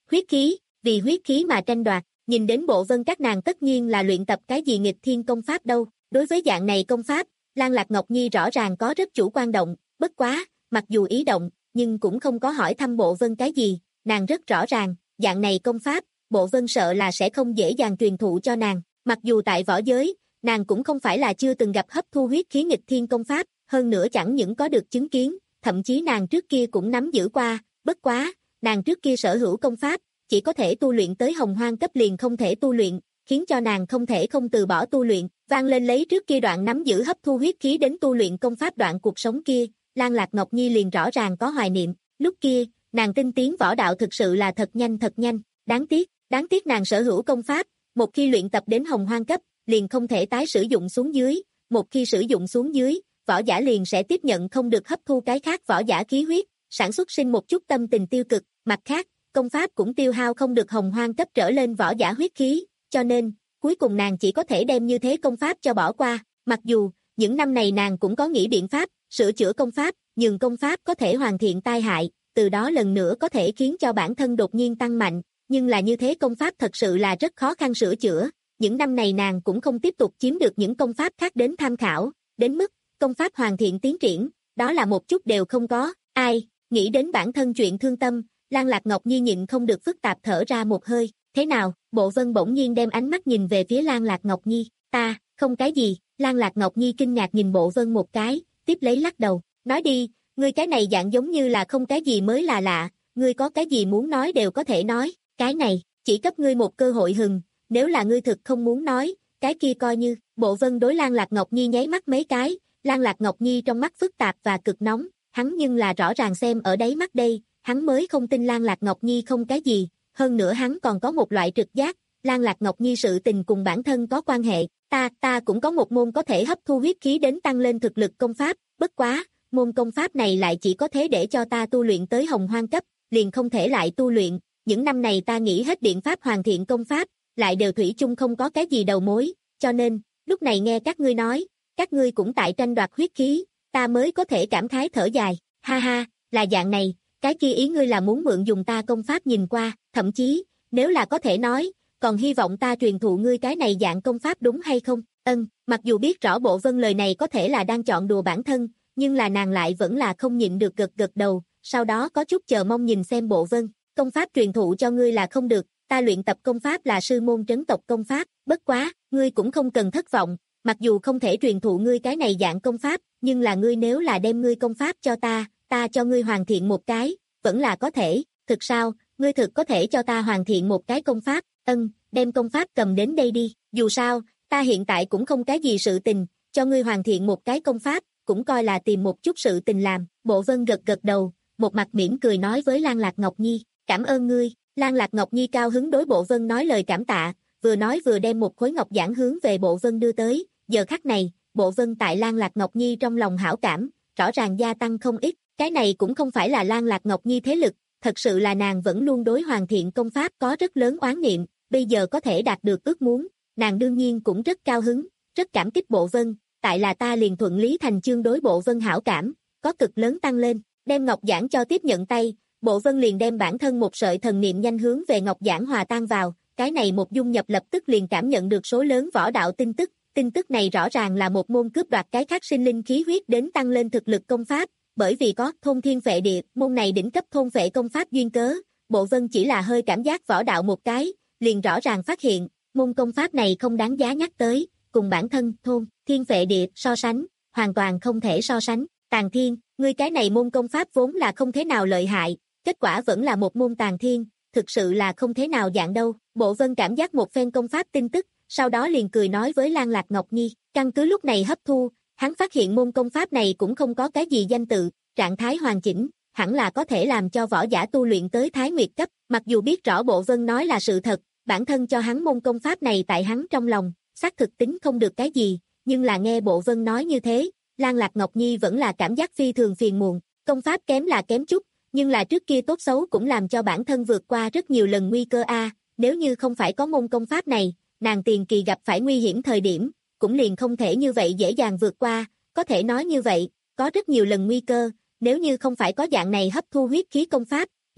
Huyết khí, vì huyết khí mà tranh đoạt, nhìn đến Bộ Vân các nàng tất nhiên là luyện tập cái gì nghịch thiên công pháp đâu. Đối với dạng này công pháp, Lan Lạc Ngọc Nhi rõ ràng có rất chủ quan động, bất quá, mặc dù ý động, nhưng cũng không có hỏi thăm Bộ Vân cái gì, nàng rất rõ ràng, dạng này công pháp, Bộ Vân sợ là sẽ không dễ dàng truyền thụ cho nàng, mặc dù tại võ giới, nàng cũng không phải là chưa từng gặp hấp thu huyết khí nghịch thiên công pháp, hơn nữa chẳng những có được chứng kiến, thậm chí nàng trước kia cũng nắm giữ qua, bất quá, nàng trước kia sở hữu công pháp, chỉ có thể tu luyện tới hồng hoang cấp liền không thể tu luyện, khiến cho nàng không thể không từ bỏ tu luyện, vang lên lấy trước kia đoạn nắm giữ hấp thu huyết khí đến tu luyện công pháp đoạn cuộc sống kia, Lan Lạc Ngọc Nhi liền rõ ràng có hoài niệm, lúc kia, nàng tinh tiến võ đạo thực sự là thật nhanh thật nhanh, đáng tiếc, đáng tiếc nàng sở hữu công pháp, một khi luyện tập đến hồng hoang cấp, liền không thể tái sử dụng xuống dưới, một khi sử dụng xuống dưới, võ giả liền sẽ tiếp nhận không được hấp thu cái khác võ giả khí huyết, sản xuất sinh một chút tâm tình tiêu cực, mặt khác, công pháp cũng tiêu hao không được hồng hoang cấp trở lên võ giả huyết khí, cho nên, cuối cùng nàng chỉ có thể đem như thế công pháp cho bỏ qua, mặc dù, những năm này nàng cũng có nghĩ biện pháp, sửa chữa công pháp, nhường công pháp có thể hoàn thiện tai hại, từ đó lần nữa có thể khiến cho bản thân đột nhiên tăng mạnh, nhưng là như thế công pháp thật sự là rất khó khăn sửa chữa, những năm này nàng cũng không tiếp tục chiếm được những công pháp khác đến tham khảo, đến mức, công pháp hoàn thiện tiến triển, đó là một chút đều không có, ai, nghĩ đến bản thân chuyện thương tâm, Lan Lạc Ngọc Nhi nhịn không được phức tạp thở ra một hơi, thế nào, Bộ Vân bỗng nhiên đem ánh mắt nhìn về phía Lan Lạc Ngọc Nhi, ta, không cái gì, Lan Lạc Ngọc Nhi kinh ngạc nhìn Bộ Vân một cái, tiếp lấy lắc đầu, nói đi, ngươi cái này dạng giống như là không cái gì mới là lạ, ngươi có cái gì muốn nói đều có thể nói, cái này, chỉ cấp ngươi một cơ hội hừng, nếu là ngươi thực không muốn nói, cái kia coi như, Bộ Vân đối Lan Lạc Ngọc Nhi nháy mắt mấy cái, Lan Lạc Ngọc Nhi trong mắt phức tạp và cực nóng, hắn nhưng là rõ ràng xem ở đáy mắt đây, hắn mới không tin Lan Lạc Ngọc Nhi không cái gì, hơn nữa hắn còn có một loại trực giác, Lan Lạc Ngọc Nhi sự tình cùng bản thân có quan hệ, ta, ta cũng có một môn có thể hấp thu huyết khí đến tăng lên thực lực công pháp, bất quá, môn công pháp này lại chỉ có thế để cho ta tu luyện tới hồng hoang cấp, liền không thể lại tu luyện, những năm này ta nghĩ hết biện pháp hoàn thiện công pháp, lại đều thủy chung không có cái gì đầu mối, cho nên, lúc này nghe các ngươi nói, các ngươi cũng tại tranh đoạt huyết khí, ta mới có thể cảm khái thở dài, ha ha, là dạng này, cái kia ý ngươi là muốn mượn dùng ta công pháp nhìn qua, thậm chí, nếu là có thể nói, còn hy vọng ta truyền thụ ngươi cái này dạng công pháp đúng hay không, ân, mặc dù biết rõ Bộ Vân lời này có thể là đang chọn đùa bản thân, nhưng là nàng lại vẫn là không nhịn được gật gật đầu, sau đó có chút chờ mong nhìn xem Bộ Vân, công pháp truyền thụ cho ngươi là không được, ta luyện tập công pháp là sư môn trấn tộc công pháp, bất quá, ngươi cũng không cần thất vọng, mặc dù không thể truyền thụ ngươi cái này dạng công pháp, nhưng là ngươi nếu là đem ngươi công pháp cho ta, ta cho ngươi hoàn thiện một cái, vẫn là có thể, thực sao, ngươi thực có thể cho ta hoàn thiện một cái công pháp, ân, đem công pháp cầm đến đây đi, dù sao, ta hiện tại cũng không cái gì sự tình, cho ngươi hoàn thiện một cái công pháp, cũng coi là tìm một chút sự tình làm, Bộ Vân gật gật đầu, một mặt mỉm cười nói với Lan Lạc Ngọc Nhi, cảm ơn ngươi, Lan Lạc Ngọc Nhi cao hứng đối Bộ Vân nói lời cảm tạ, vừa nói vừa đem một khối ngọc giản hướng về Bộ Vân đưa tới, giờ khắc này, Bộ Vân tại Lan Lạc Ngọc Nhi trong lòng hảo cảm, rõ ràng gia tăng không ít, cái này cũng không phải là Lan Lạc Ngọc Nhi thế lực, thật sự là nàng vẫn luôn đối hoàn thiện công pháp có rất lớn oán niệm, bây giờ có thể đạt được ước muốn, nàng đương nhiên cũng rất cao hứng, rất cảm kích Bộ Vân, tại là ta liền thuận lý thành chương đối Bộ Vân hảo cảm, có cực lớn tăng lên, đem ngọc giản cho tiếp nhận tay, Bộ Vân liền đem bản thân một sợi thần niệm nhanh hướng về ngọc giản hòa tan vào, cái này một dung nhập lập tức liền cảm nhận được số lớn võ đạo tin tức, tin tức này rõ ràng là một môn cướp đoạt cái khác sinh linh khí huyết đến tăng lên thực lực công pháp, bởi vì có thôn thiên phệ địa, môn này đỉnh cấp thôn phệ công pháp duyên cớ, Bộ Vân chỉ là hơi cảm giác võ đạo một cái, liền rõ ràng phát hiện, môn công pháp này không đáng giá nhắc tới, cùng bản thân thôn thiên phệ địa so sánh, hoàn toàn không thể so sánh, Tàn Thiên, ngươi cái này môn công pháp vốn là không thế nào lợi hại, kết quả vẫn là một môn Tàn Thiên, thực sự là không thế nào dạng đâu, Bộ Vân cảm giác một phen công pháp tin tức, sau đó liền cười nói với Lan Lạc Ngọc Nhi, căn cứ lúc này hấp thu, hắn phát hiện môn công pháp này cũng không có cái gì danh tự, trạng thái hoàn chỉnh, hẳn là có thể làm cho võ giả tu luyện tới Thái Nguyệt cấp, mặc dù biết rõ Bộ Vân nói là sự thật, bản thân cho hắn môn công pháp này tại hắn trong lòng, xác thực tính không được cái gì, nhưng là nghe Bộ Vân nói như thế, Lan Lạc Ngọc Nhi vẫn là cảm giác phi thường phiền muộn, công pháp kém là kém chút, nhưng là trước kia tốt xấu cũng làm cho bản thân vượt qua rất nhiều lần nguy cơ a, nếu như không phải có môn công pháp này, nàng tiền kỳ gặp phải nguy hiểm thời điểm, cũng liền không thể như vậy dễ dàng vượt qua, có thể nói như vậy, có rất nhiều lần nguy cơ, nếu như không phải có dạng này hấp thu huyết khí công pháp,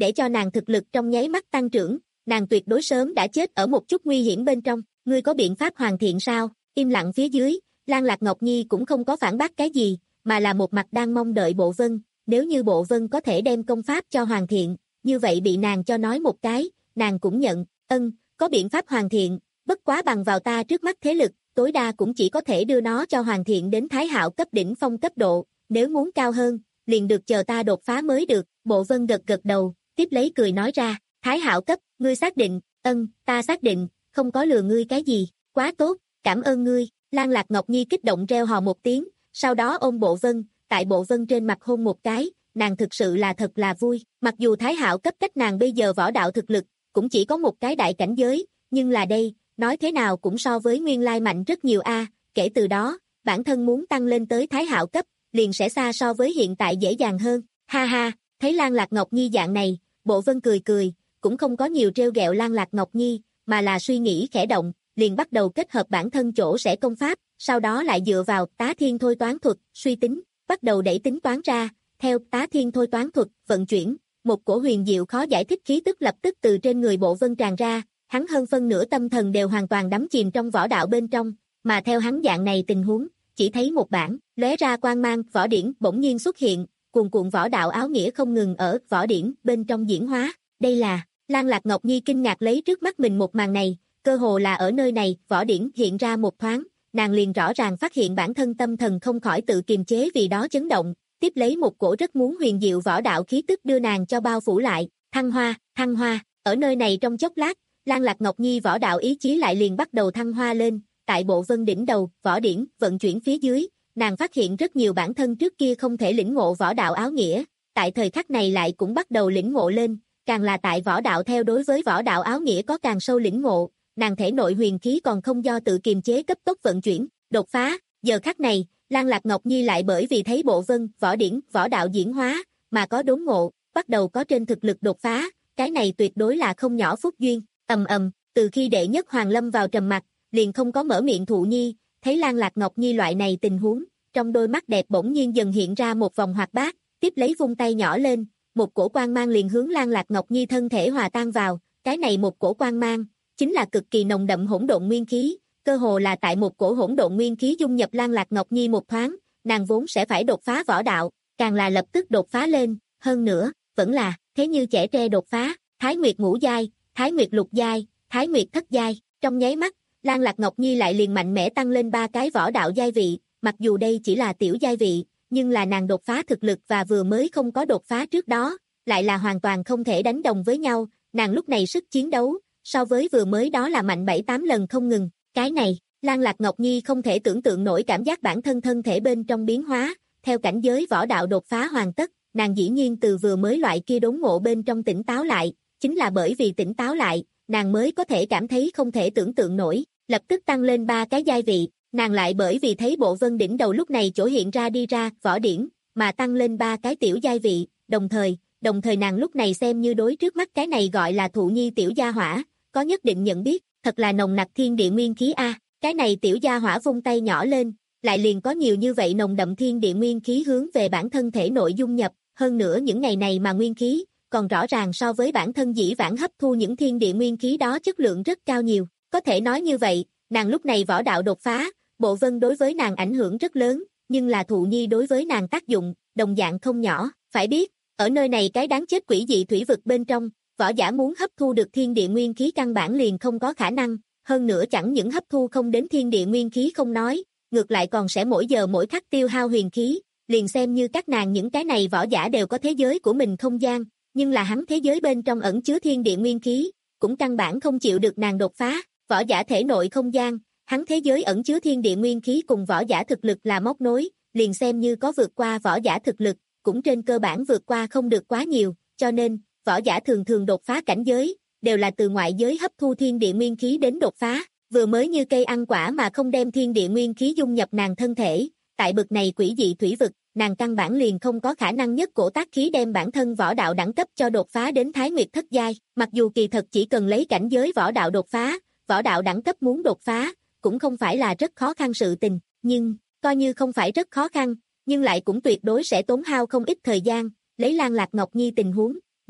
để cho nàng thực lực trong nháy mắt tăng trưởng, nàng tuyệt đối sớm đã chết ở một chút nguy hiểm bên trong, ngươi có biện pháp hoàn thiện sao? Im lặng phía dưới, Lan Lạc Ngọc Nhi cũng không có phản bác cái gì, mà là một mặt đang mong đợi Bộ Vân, nếu như Bộ Vân có thể đem công pháp cho hoàn thiện, như vậy bị nàng cho nói một cái, nàng cũng nhận, ân, có biện pháp hoàn thiện, bất quá bằng vào ta trước mắt thế lực, tối đa cũng chỉ có thể đưa nó cho hoàn thiện đến Thái Hạo cấp đỉnh phong cấp độ, nếu muốn cao hơn, liền được chờ ta đột phá mới được, Bộ Vân gật gật đầu, tiếp lấy cười nói ra, Thái Hạo cấp, ngươi xác định, ân, ta xác định, không có lừa ngươi cái gì, quá tốt, cảm ơn ngươi, Lan Lạc Ngọc Nhi kích động reo hò một tiếng, sau đó ôm Bộ Vân, tại Bộ Vân trên mặt hôn một cái, nàng thực sự là thật là vui, mặc dù Thái Hạo cấp cách nàng bây giờ võ đạo thực lực, cũng chỉ có một cái đại cảnh giới, nhưng là đây, nói thế nào cũng so với nguyên lai mạnh rất nhiều a, kể từ đó, bản thân muốn tăng lên tới Thái Hạo cấp, liền sẽ xa so với hiện tại dễ dàng hơn, ha ha, thấy Lan Lạc Ngọc Nhi dạng này, Bộ Vân cười cười, cũng không có nhiều trêu ghẹo Lan Lạc Ngọc Nhi, mà là suy nghĩ khẽ động, liền bắt đầu kết hợp bản thân chỗ sẽ công pháp, sau đó lại dựa vào Tá Thiên thôi toán thuật, suy tính, bắt đầu đẩy tính toán ra, theo Tá Thiên thôi toán thuật, vận chuyển, một cổ huyền diệu khó giải thích khí tức lập tức từ trên người Bộ Vân tràn ra, hắn hơn phân nửa tâm thần đều hoàn toàn đắm chìm trong võ đạo bên trong, mà theo hắn dạng này tình huống, chỉ thấy một bản, lóe ra quang mang, võ điển bỗng nhiên xuất hiện, cuồn cuộn võ đạo áo nghĩa không ngừng ở võ điển bên trong diễn hóa, đây là, Lan Lạc Ngọc Nhi kinh ngạc lấy trước mắt mình một màn này, cơ hồ là ở nơi này, võ điển hiện ra một thoáng, nàng liền rõ ràng phát hiện bản thân tâm thần không khỏi tự kiềm chế vì đó chấn động, tiếp lấy một cổ rất muốn huyền diệu võ đạo khí tức đưa nàng cho bao phủ lại, thăng hoa, thăng hoa, ở nơi này trong chốc lát, Lan Lạc Ngọc Nhi võ đạo ý chí lại liền bắt đầu thăng hoa lên, tại Bộ Vân đỉnh đầu, võ điển, vận chuyển phía dưới, nàng phát hiện rất nhiều bản thân trước kia không thể lĩnh ngộ võ đạo áo nghĩa, tại thời khắc này lại cũng bắt đầu lĩnh ngộ lên, càng là tại võ đạo theo đối với võ đạo áo nghĩa có càng sâu lĩnh ngộ, nàng thể nội huyền khí còn không do tự kiềm chế cấp tốc vận chuyển, đột phá, giờ khắc này, Lan Lạc Ngọc Nhi lại bởi vì thấy Bộ Vân, võ điển, võ đạo diễn hóa, mà có đốn ngộ, bắt đầu có trên thực lực đột phá, cái này tuyệt đối là không nhỏ phúc duyên, ầm ầm, từ khi đệ nhất Hoàng lâm vào trầm mặc, liền không có mở miệng Thụ Nhi, thấy Lan Lạc Ngọc Nhi loại này tình huống, trong đôi mắt đẹp bỗng nhiên dần hiện ra một vòng hoạt bát, tiếp lấy vung tay nhỏ lên, một cổ quang mang liền hướng Lan Lạc Ngọc Nhi thân thể hòa tan vào, cái này một cổ quang mang, chính là cực kỳ nồng đậm hỗn độn nguyên khí, cơ hồ là tại một cổ hỗn độn nguyên khí dung nhập Lan Lạc Ngọc Nhi một thoáng, nàng vốn sẽ phải đột phá võ đạo, càng là lập tức đột phá lên, hơn nữa, vẫn là, thế như trẻ tre đột phá, Thái Nguyệt ngũ giai, Thái Nguyệt lục giai, Thái Nguyệt thất giai, trong nháy mắt, Lan Lạc Ngọc Nhi lại liền mạnh mẽ tăng lên ba cái võ đạo giai vị, mặc dù đây chỉ là tiểu giai vị, nhưng là nàng đột phá thực lực và vừa mới không có đột phá trước đó, lại là hoàn toàn không thể đánh đồng với nhau, nàng lúc này sức chiến đấu, so với vừa mới đó là mạnh bảy tám lần không ngừng, cái này, Lan Lạc Ngọc Nhi không thể tưởng tượng nổi cảm giác bản thân thân thể bên trong biến hóa, theo cảnh giới võ đạo đột phá hoàn tất, nàng dĩ nhiên từ vừa mới loại kia đốn ngộ bên trong tỉnh táo lại, chính là bởi vì tỉnh táo lại, nàng mới có thể cảm thấy không thể tưởng tượng nổi, lập tức tăng lên ba cái giai vị, nàng lại bởi vì thấy Bộ Vân đỉnh đầu lúc này chỗ hiện ra đi ra, võ điển, mà tăng lên ba cái tiểu giai vị, đồng thời, đồng thời nàng lúc này xem như đối trước mắt cái này gọi là Thụ Nhi tiểu gia hỏa, có nhất định nhận biết, thật là nồng nặc thiên địa nguyên khí a, cái này tiểu gia hỏa vung tay nhỏ lên, lại liền có nhiều như vậy nồng đậm thiên địa nguyên khí hướng về bản thân thể nội dung nhập, hơn nữa những ngày này mà nguyên khí, còn rõ ràng so với bản thân dĩ vãng hấp thu những thiên địa nguyên khí đó chất lượng rất cao nhiều, có thể nói như vậy, nàng lúc này võ đạo đột phá, Bộ Vân đối với nàng ảnh hưởng rất lớn, nhưng là Thụ Nhi đối với nàng tác dụng, đồng dạng không nhỏ, phải biết, ở nơi này cái đáng chết quỷ dị thủy vực bên trong, võ giả muốn hấp thu được thiên địa nguyên khí căn bản liền không có khả năng, hơn nữa chẳng những hấp thu không đến thiên địa nguyên khí không nói, ngược lại còn sẽ mỗi giờ mỗi khắc tiêu hao huyền khí, liền xem như các nàng những cái này võ giả đều có thế giới của mình không gian, nhưng là hắn thế giới bên trong ẩn chứa thiên địa nguyên khí, cũng căn bản không chịu được nàng đột phá, võ giả thể nội không gian, hắn thế giới ẩn chứa thiên địa nguyên khí cùng võ giả thực lực là móc nối, liền xem như có vượt qua võ giả thực lực, cũng trên cơ bản vượt qua không được quá nhiều, cho nên, võ giả thường thường đột phá cảnh giới, đều là từ ngoại giới hấp thu thiên địa nguyên khí đến đột phá, vừa mới như cây ăn quả mà không đem thiên địa nguyên khí dung nhập nàng thân thể, tại bực này quỷ dị thủy vực, nàng căn bản liền không có khả năng nhất cổ tác khí đem bản thân võ đạo đẳng cấp cho đột phá đến Thái Nguyệt thất giai, mặc dù kỳ thật chỉ cần lấy cảnh giới võ đạo đột phá, võ đạo đẳng cấp muốn đột phá, cũng không phải là rất khó khăn sự tình, nhưng, coi như không phải rất khó khăn, nhưng lại cũng tuyệt đối sẽ tốn hao không ít thời gian, lấy Lan Lạc Ngọc Nhi tình huống,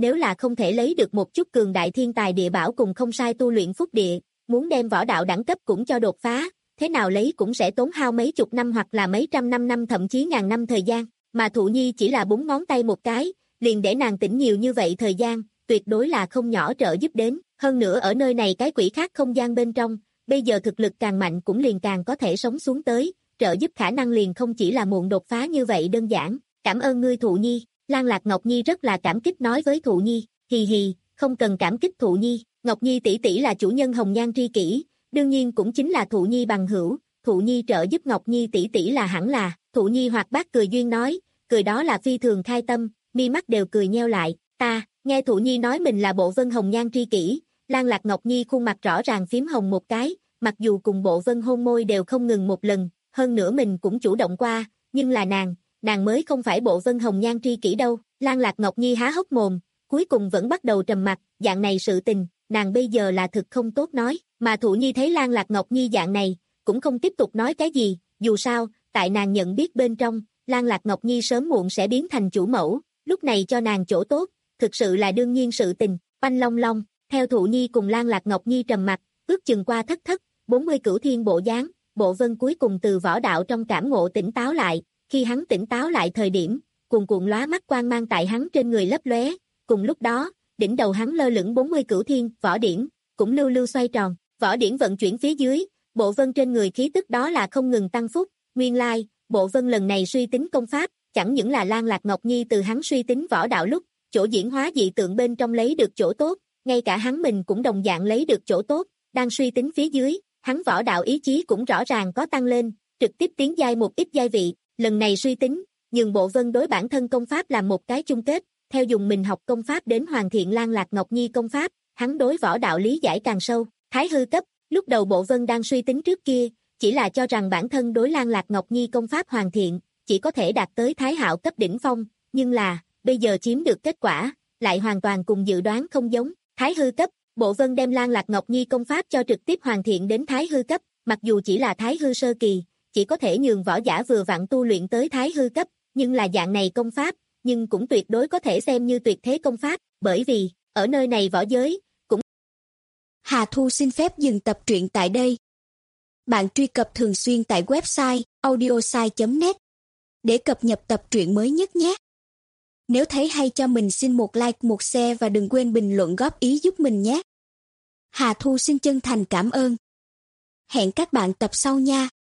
nếu là không thể lấy được một chút cường đại thiên tài địa bảo cùng không sai tu luyện phúc địa, muốn đem võ đạo đẳng cấp cũng cho đột phá, thế nào lấy cũng sẽ tốn hao mấy chục năm hoặc là mấy trăm năm năm thậm chí ngàn năm thời gian, mà Thụ Nhi chỉ là bốn ngón tay một cái, liền để nàng tỉnh nhiều như vậy thời gian, tuyệt đối là không nhỏ trợ giúp đến, hơn nữa ở nơi này cái quỷ khác không gian bên trong, bây giờ thực lực càng mạnh cũng liền càng có thể sống xuống tới, trợ giúp khả năng liền không chỉ là muộn đột phá như vậy đơn giản, cảm ơn ngươi Thụ Nhi, Lan Lạc Ngọc Nhi rất là cảm kích nói với Thụ Nhi, hì hì, không cần cảm kích Thụ Nhi, Ngọc Nhi tỷ tỷ là chủ nhân hồng nhan tri kỷ, đương nhiên cũng chính là Thụ Nhi bằng hữu, Thụ Nhi trợ giúp Ngọc Nhi tỷ tỷ là hẳn là, Thụ Nhi hoạt bát cười duyên nói, cười đó là phi thường khai tâm, mi mắt đều cười nheo lại, ta, nghe Thụ Nhi nói mình là bộ vân hồng nhan tri kỷ, Lan Lạc Ngọc Nhi khuôn mặt rõ ràng phím hồng một cái, mặc dù cùng bộ vân hôn môi đều không ngừng một lần, hơn nữa mình cũng chủ động qua, nhưng là nàng, nàng mới không phải bộ vân hồng nhan tri kỷ đâu, Lan Lạc Ngọc Nhi há hốc mồm, cuối cùng vẫn bắt đầu trầm mặc, dạng này sự tình, nàng bây giờ là thực không tốt nói, mà Thụ Nhi thấy Lan Lạc Ngọc Nhi dạng này, cũng không tiếp tục nói cái gì, dù sao, tại nàng nhận biết bên trong, Lan Lạc Ngọc Nhi sớm muộn sẽ biến thành chủ mẫu, lúc này cho nàng chỗ tốt, thực sự là đương nhiên sự tình, oanh long long, theo Thụ Nhi cùng Lan Lạc Ngọc Nhi trầm mặc, ước chừng qua thất thất, bốn mươi cửu thiên bộ dáng, Bộ Vân cuối cùng từ võ đạo trong cảm ngộ tỉnh táo lại, khi hắn tỉnh táo lại thời điểm, cuồn cuộn lóa mắt quang mang tại hắn trên người lấp lóe, cùng lúc đó, đỉnh đầu hắn lơ lửng bốn mươi cửu thiên, võ điển, cũng lưu lưu xoay tròn, võ điển vận chuyển phía dưới, Bộ Vân trên người khí tức đó là không ngừng tăng phúc, nguyên lai, Bộ Vân lần này suy tính công pháp, chẳng những là Lan Lạc Ngọc Nhi từ hắn suy tính võ đạo lúc, chỗ diễn hóa dị tượng bên trong lấy được chỗ tốt, ngay cả hắn mình cũng đồng dạng lấy được chỗ tốt, đang suy tính phía dưới, hắn võ đạo ý chí cũng rõ ràng có tăng lên, trực tiếp tiến giai một ít giai vị, lần này suy tính, nhường Bộ Vân đối bản thân công pháp làm một cái chung kết, theo dùng mình học công pháp đến hoàn thiện Lan Lạc Ngọc Nhi công pháp, hắn đối võ đạo lý giải càng sâu, thái hư cấp, lúc đầu Bộ Vân đang suy tính trước kia, chỉ là cho rằng bản thân đối Lan Lạc Ngọc Nhi công pháp hoàn thiện, chỉ có thể đạt tới thái hạo cấp đỉnh phong, nhưng là, bây giờ chiếm được kết quả, lại hoàn toàn cùng dự đoán không giống, thái hư cấp, Bộ Vân đem Lan Lạc Ngọc Nhi công pháp cho trực tiếp hoàn thiện đến thái hư cấp, mặc dù chỉ là thái hư sơ kỳ, chỉ có thể nhường võ giả vừa vặn tu luyện tới thái hư cấp, nhưng là dạng này công pháp, nhưng cũng tuyệt đối có thể xem như tuyệt thế công pháp, bởi vì, ở nơi này võ giới, cũng... Hà Thu xin phép dừng tập truyện tại đây. Bạn truy cập thường xuyên tại website audiosai chấm net để cập nhật tập truyện mới nhất nhé. Nếu thấy hay cho mình xin một like, một share và đừng quên bình luận góp ý giúp mình nhé. Hà Thu xin chân thành cảm ơn. Hẹn các bạn tập sau nha.